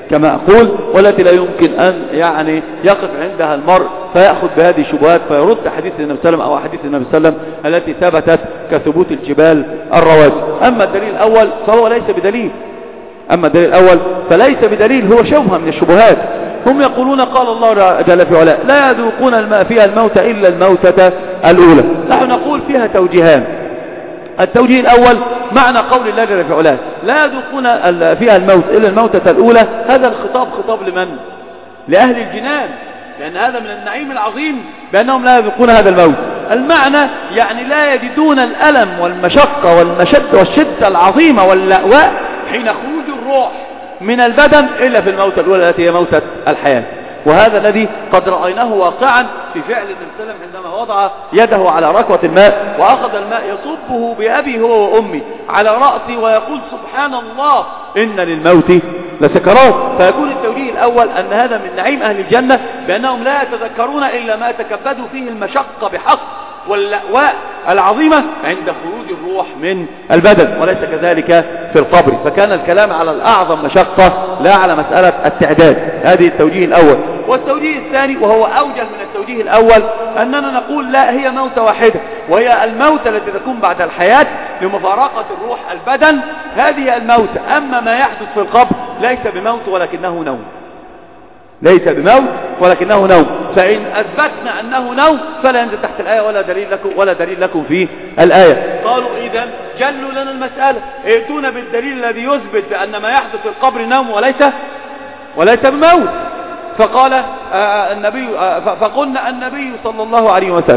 كما أقول، والتي لا يمكن أن يعني يقف عندها المرء فيأخذ بهذه الشبهات فيرد حديث النبي صلى الله عليه وسلم أو حديث النبي صلى الله عليه وسلم التي ثبتت كثبوت الجبال الرواسي. أما الدليل الأول فهو ليس بدليل أما الدليل الأول فليس بدليل، هو شبهة من الشبهات. هم يقولون قال الله جل في علاه لا يذوقون الماء فيها الموت إلا الموتة الأولى. نحن نقول فيها توجيهان. التوجيه الأول معنى قول الله جل في علاه لا يذوقون فيها الموت إلا الموتة الأولى، هذا الخطاب خطاب لمن؟ لأهل الجنان، لأن هذا من النعيم العظيم بأنهم لا يذوقون هذا الموت. المعنى يعني لا يجدون الألم والمشقة والمشد والشدة العظيمة واللأواء حين خروج الروح من البدن إلا في الموتة الأولى التي هي موتة الحياة. وهذا الذي قد رأيناه واقعا في فعل النبي صلى الله عليه وسلم عندما وضع يده على ركوة الماء وأخذ الماء يصبه بأبي هو وأمي على رأسي ويقول سبحان الله إن للموت لسكرات. فيكون التوجيه الأول أن هذا من نعيم أهل الجنة بأنهم لا يتذكرون إلا ما تكبدوا فيه المشقة بحق واللأواء العظيمة عند خروج الروح من البدن، وليس كذلك في القبر. فكان الكلام على الأعظم مشقة لا على مسألة التعداد. هذه التوجيه الأول. والتوجيه الثاني وهو أوجه من التوجيه الأول أننا نقول لا، هي موتة واحدة وهي الموتة التي تكون بعد الحياة لمفارقة الروح البدن. هذه الموتة. أما ما يحدث في القبر ليس بموت ولكنه نوم، ليس بموت ولكنه نوم. فإن أثبتنا أنه نوم فلا ينزل تحت الآية ولا دليل لكم ولا دليل لكم في الآية. قالوا إذن جلوا لنا المسألة، ائتونا بالدليل الذي يثبت بأن ما يحدث في القبر نوم وليس وليس بموت. فقال آه النبي آه فقلنا النبي صلى الله عليه وسلم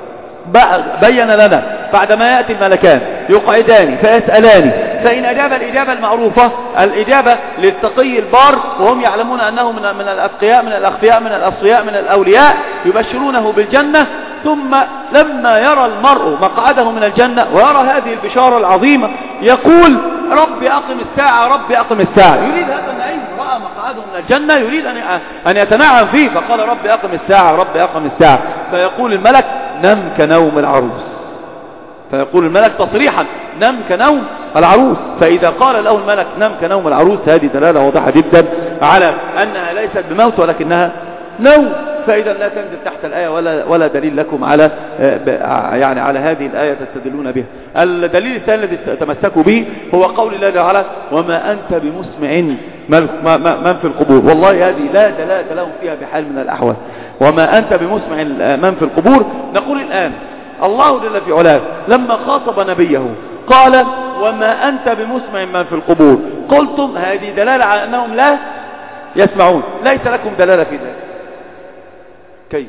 بين لنا بعدما يأتي الملكان يقعدان فيسألان، فإن أجاب الإجابة المعروفة الإجابة للتقي البار وهم يعلمون أنه من من الأتقياء من الأخفياء من الأصفياء من الأولياء يبشرونه بالجنة. ثم لما يرى المرء مقعده من الجنة ويرى هذه البشارة العظيمة يقول ربي أقم الساعة ربي أقم الساعة. يريد هذا النعيم، رأى مقعده من الجنة يريد أن يتنعم فيه فقال ربي أقم الساعة ربي أقم الساعة. فيقول الملك نم كنوم العروس، فيقول الملك تصريحا نم كنوم العروس. فإذا قال له الملك نم كنوم العروس هذه دلالة واضحة جدا على أنها ليست بموت ولكنها نوم. فإذا لا تنزل تحت الآية ولا ولا دليل لكم على يعني على هذه الآية تستدلون بها. الدليل الثاني الذي تمسكوا به هو قول الله تعالى وما أنت بمسمع من في القبور. والله هذه لا دلالة لهم فيها بحال من الأحوال. وما أنت بمسمع من في القبور. نقول الآن الله جل في علاه لما خاطب نبيه قال وما أنت بمسمع من في القبور، قلتم هذه دلالة على أنهم لا يسمعون. ليس لكم دلالة في ذلك. كيف؟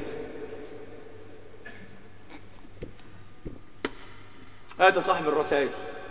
هذا صاحب الرسائل.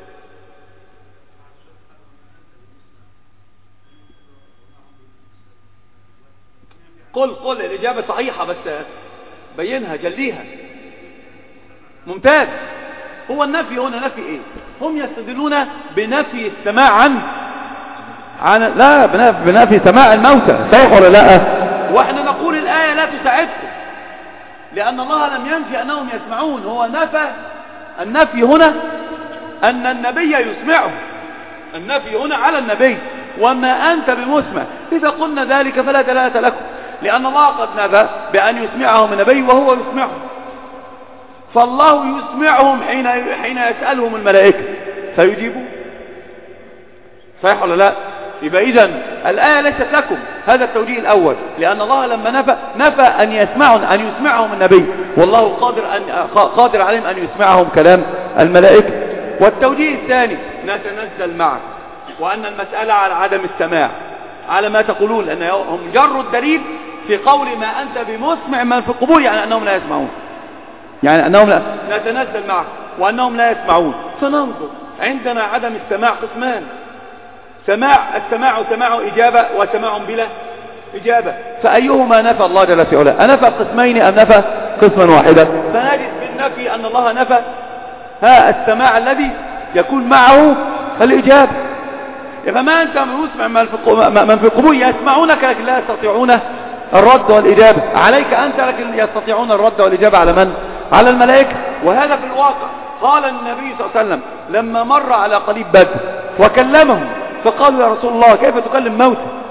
قل قل الإجابة صحيحة بس بينها جليها. ممتاز. هو النفي هنا نفي ايه؟ هم يستدلون بنفي السماع عن عن لا بنفي سماع الموتى، صحيح ولا لا؟ واحنا نقول الآية لا تساعدكم لأن الله لم ينفي أنهم يسمعون. هو نفى النفي هنا أن النبي يسمعه، النفي هنا على النبي وما أنت بمسمع. إذا قلنا ذلك فلا دلالة لكم لأن الله قد نفى بأن يسمعهم النبي وهو يسمعهم. فالله يسمعهم حين حين يسألهم الملائكة فيجيبوا، صحيح ولا لا؟ يبقى إذن الآية ليست لكم. هذا التوجيه الأول لأن الله لما نفى نفى أن يسمعهم أن يسمعهم النبي والله قادر أن قادر عليهم أن يسمعهم كلام الملائكة. والتوجيه الثاني نتنزل معك وأن المسألة على عدم السماع على ما تقولون لأنهم جروا الدليل في قول ما أنت بمسمع من في القبور يعني أنهم لا يسمعون، يعني أنهم لا نتنزل معك وأنهم لا يسمعون. فننظر عندنا عدم السماع قسمان، سماع السماع سماع إجابة وسماع بلا إجابة، فأيهما نفى الله جل في علاه؟ أنفى قسمين أم نفى قسما واحدا؟ فنجد بالنفي أن الله نفى ها السماع الذي يكون معه الإجابة. إذا ما أنت مسمع من في القبور يسمعونك لكن لا يستطيعون الرد والإجابة، عليك أنت لكن يستطيعون الرد والإجابة على من؟ على الملائكة. وهذا في الواقع قال النبي صلى الله عليه وسلم لما مر على قليب بدر وكلمهم فقالوا يا رسول الله كيف تكلم موتى؟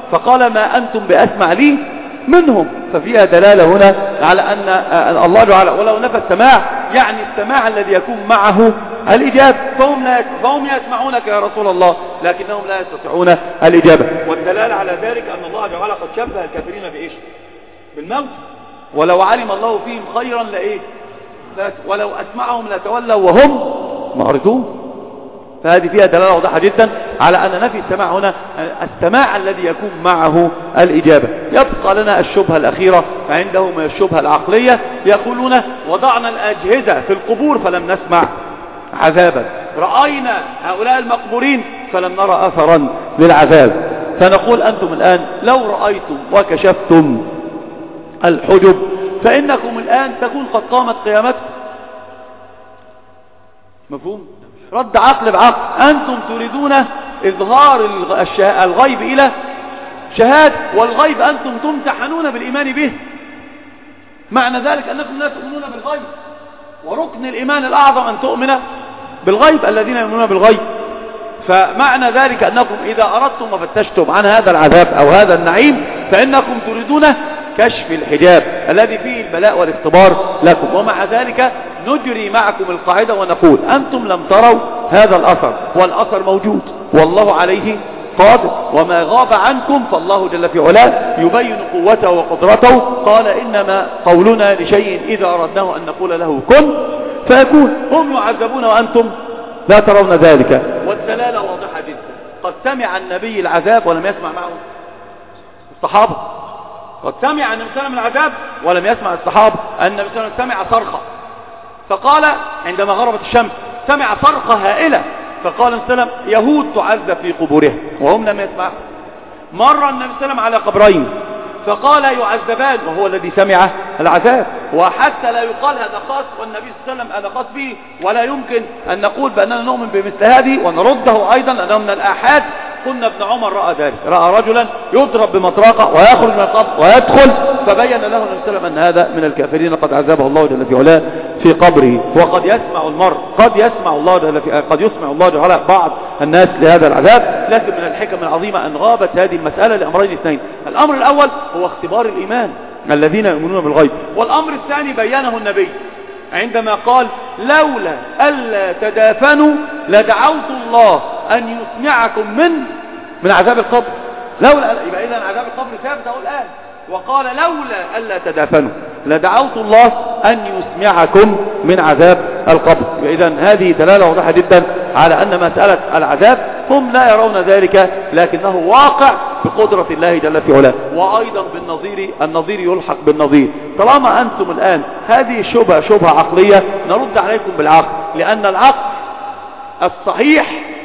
فقال ما أنتم بأسمع لي منهم. ففيها دلالة هنا على أن الله جعل ولو نفى السماع يعني السماع الذي يكون معه الإجابة، فهم, لا فهم يسمعونك يا رسول الله لكنهم لا يستطيعون الإجابة. والدلالة على ذلك أن الله جعل قد شبه الكافرين بإيش؟ بالموت. ولو علم الله فيهم خيرا لإيه؟ ولو أسمعهم لتولوا وهم معرضون. فهذه فيها دلالة واضحة جدا على أن نفي السماع هنا السماع الذي يكون معه الإجابة. يبقى لنا الشبهة الأخيرة عندهم الشبهة العقلية، يقولون وضعنا الأجهزة في القبور فلم نسمع عذابا، رأينا هؤلاء المقبورين فلم نرى أثرا للعذاب. فنقول أنتم الآن لو رأيتم وكشفتم الحجب فإنكم الآن تكون قد قامت قيامتكم. مفهوم؟ رد عقل بعقل. أنتم تريدون إظهار الغيب إلى شهادة، والغيب أنتم تمتحنون بالإيمان به. معنى ذلك أنكم لا تؤمنون بالغيب، وركن الإيمان الأعظم أن تؤمن بالغيب، الذين يؤمنون بالغيب. فمعنى ذلك أنكم إذا أردتم وفتشتم عن هذا العذاب أو هذا النعيم فإنكم تريدون كشف الحجاب الذي فيه البلاء والاختبار لكم. ومع ذلك نجري معكم القاعدة ونقول أنتم لم تروا هذا الأثر، والأثر موجود والله عليه قادر، وما غاب عنكم فالله جل في علاه يبين قوته وقدرته. قال إنما قولنا لشيء إذا أردناه أن نقول له كن فيكون. هم يعذبون وأنتم لا ترون ذلك. والدلالة واضحة جدا. قد سمع النبي العذاب ولم يسمع معه الصحابة. قد سمع النبي صلى الله عليه وسلم العذاب ولم يسمع الصحابة. النبي صلى الله عليه وسلم سمع صرخة، فقال عندما غربت الشمس سمع صرخة هائلة، فقال النبي صلى الله عليه وسلم يهود تعذب في قبورها وهم لم يسمعوا. مر النبي صلى الله عليه وسلم على قبرين فقال يعذبان وهو الذي سمع العذاب. وحتى لا يقال هذا خاص والنبي صلى الله عليه وسلم هذا خاص به، ولا يمكن أن نقول بأننا نؤمن بمثل هذه ونرده أيضا أنه من الآحاد. قلنا ابن عمر رأى ذلك، رأى رجلا يضرب بمطرقة ويخرج من القبر ويدخل، فبين له النبي صلى الله عليه وسلم أن هذا من الكافرين قد عذبه الله جل في علاه في قبره. وقد يسمع المرء قد يسمع الله جل في قد يسمع الله جل علاه بعض الناس لهذا العذاب. لكن من الحكم العظيمة أن غابت هذه المسألة لأمرين اثنين. الأمر الأول هو اختبار الإيمان الذين يؤمنون بالغيب، والأمر الثاني بينه النبي عندما قال لولا ألا تدافنوا لدعوت الله أن يسمعكم من من عذاب القبر. لولا يبقى إذن عذاب القبر ثابت أهو الآن. وقال لولا ألا تدافنوا لدعوت الله أن يسمعكم من عذاب القبر. إذن هذه دلالة واضحة جدا على أن مسألة العذاب هم لا يرون ذلك، لكنه واقع بقدرة الله جل في علاه. وأيضا بالنظير النظير يلحق بالنظير. طالما أنتم الآن هذه شبهة شبهة عقلية نرد عليكم بالعقل، لأن العقل الصحيح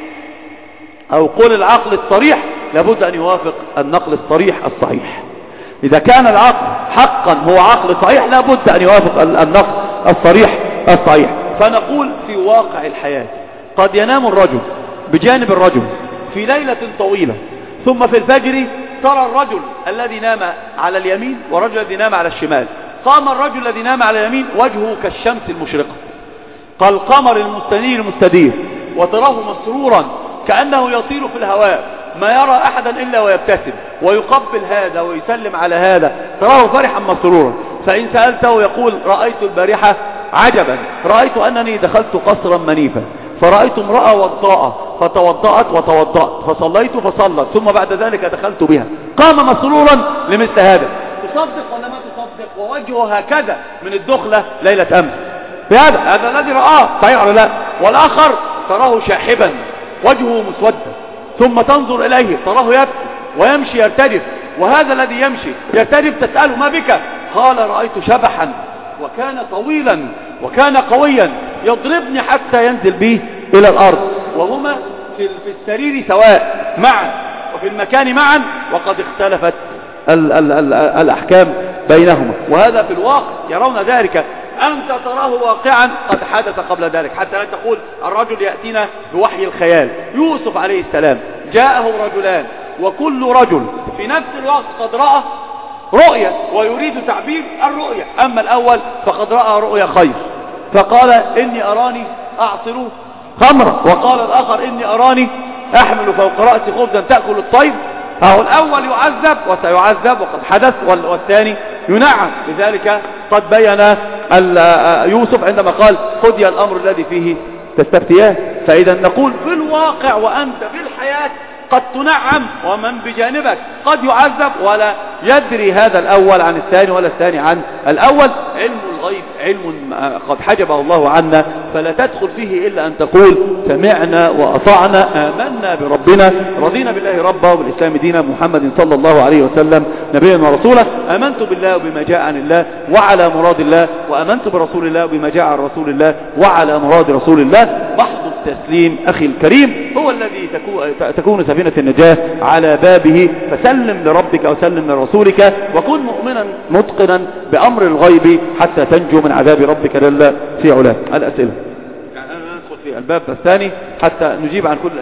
أو قول العقل الصريح لابد أن يوافق النقل الصريح الصحيح. إذا كان العقل حقا هو عقل صحيح لابد أن يوافق النقل الصريح الصحيح. فنقول في واقع الحياة قد ينام الرجل بجانب الرجل في ليلة طويلة، ثم في الفجر ترى الرجل الذي نام على اليمين والرجل الذي نام على الشمال. قام الرجل الذي نام على اليمين وجهه كالشمس المشرقة كالقمر المستنير المستدير، وتراه مسرورا كأنه يطير في الهواء، ما يرى أحدا إلا ويبتسم ويقبل هذا ويسلم على هذا، تراه فرحا مسرورا. فإن سألته يقول رأيت البارحة عجبا، رأيت أنني دخلت قصرا منيفا فرأيت امرأة وضاءة فتوضأت وتوضأت فصليت فصلت ثم بعد ذلك دخلت بها. قام مسرورا لمثل هذا. تصدق ولا ما تصدق؟ ووجهه هكذا من الدخلة ليلة أمس بهذا هذا الذي رآه صحيح ولا لا؟ والآخر تراه شاحبا وجهه مسودا، ثم تنظر إليه تراه يبكي ويمشي يرتجف، وهذا الذي يمشي يرتجف تسأله ما بك؟ قال رأيت شبحا وكان طويلا وكان قويا يضربني حتى ينزل بي إلى الأرض، وهما في السرير سواء معا وفي المكان معا، وقد اختلفت ال ال ال الأحكام بينهما. وهذا في الواقع يرون ذلك، أنت تراه واقعا قد حدث قبل ذلك. حتى لا تقول الرجل يأتينا بوحي الخيال. يوسف عليه السلام جاءه رجلان وكل رجل في نفس الوقت قد رأى رؤية ويريد تعبير الرؤية. أما الأول فقد رأى رؤية خير فقال إني أراني أعصر خمرا، وقال الآخر إني أراني أحمل فوق رأسي خبزا تأكل الطير أهو الأول يعذب وسيعذب وقد حدث، والثاني ينعم. لذلك قد بين يوسف عندما قال قضي الأمر الذي فيه تستفتيان. فإذا نقول في الواقع وأنت في الحياة قد تنعم، ومن بجانبك قد يعذب ولا يدري هذا الأول عن الثاني ولا الثاني عن الأول. علم الغيب علم قد حجبه الله عنا، فلا تدخل فيه إلا أن تقول سمعنا وأطعنا آمنا بربنا رضينا بالله ربا وبالإسلام دينا محمد صلى الله عليه وسلم نبيا ورسولا. آمنت بالله وبما جاء عن الله وعلى مراد الله، وآمنت برسول الله وبما جاء عن رسول الله وعلى مراد رسول الله. محض التسليم أخي الكريم هو الذي تكون سفينة النجاة على بابه. فسلم لربك وسلم لرسولك، وكن مؤمنا متقنا بأمر الغيب حتى تنجو من عذاب ربك جل في علاه. الأسئلة يعني أنا ندخل في الباب الثاني حتى نجيب عن كل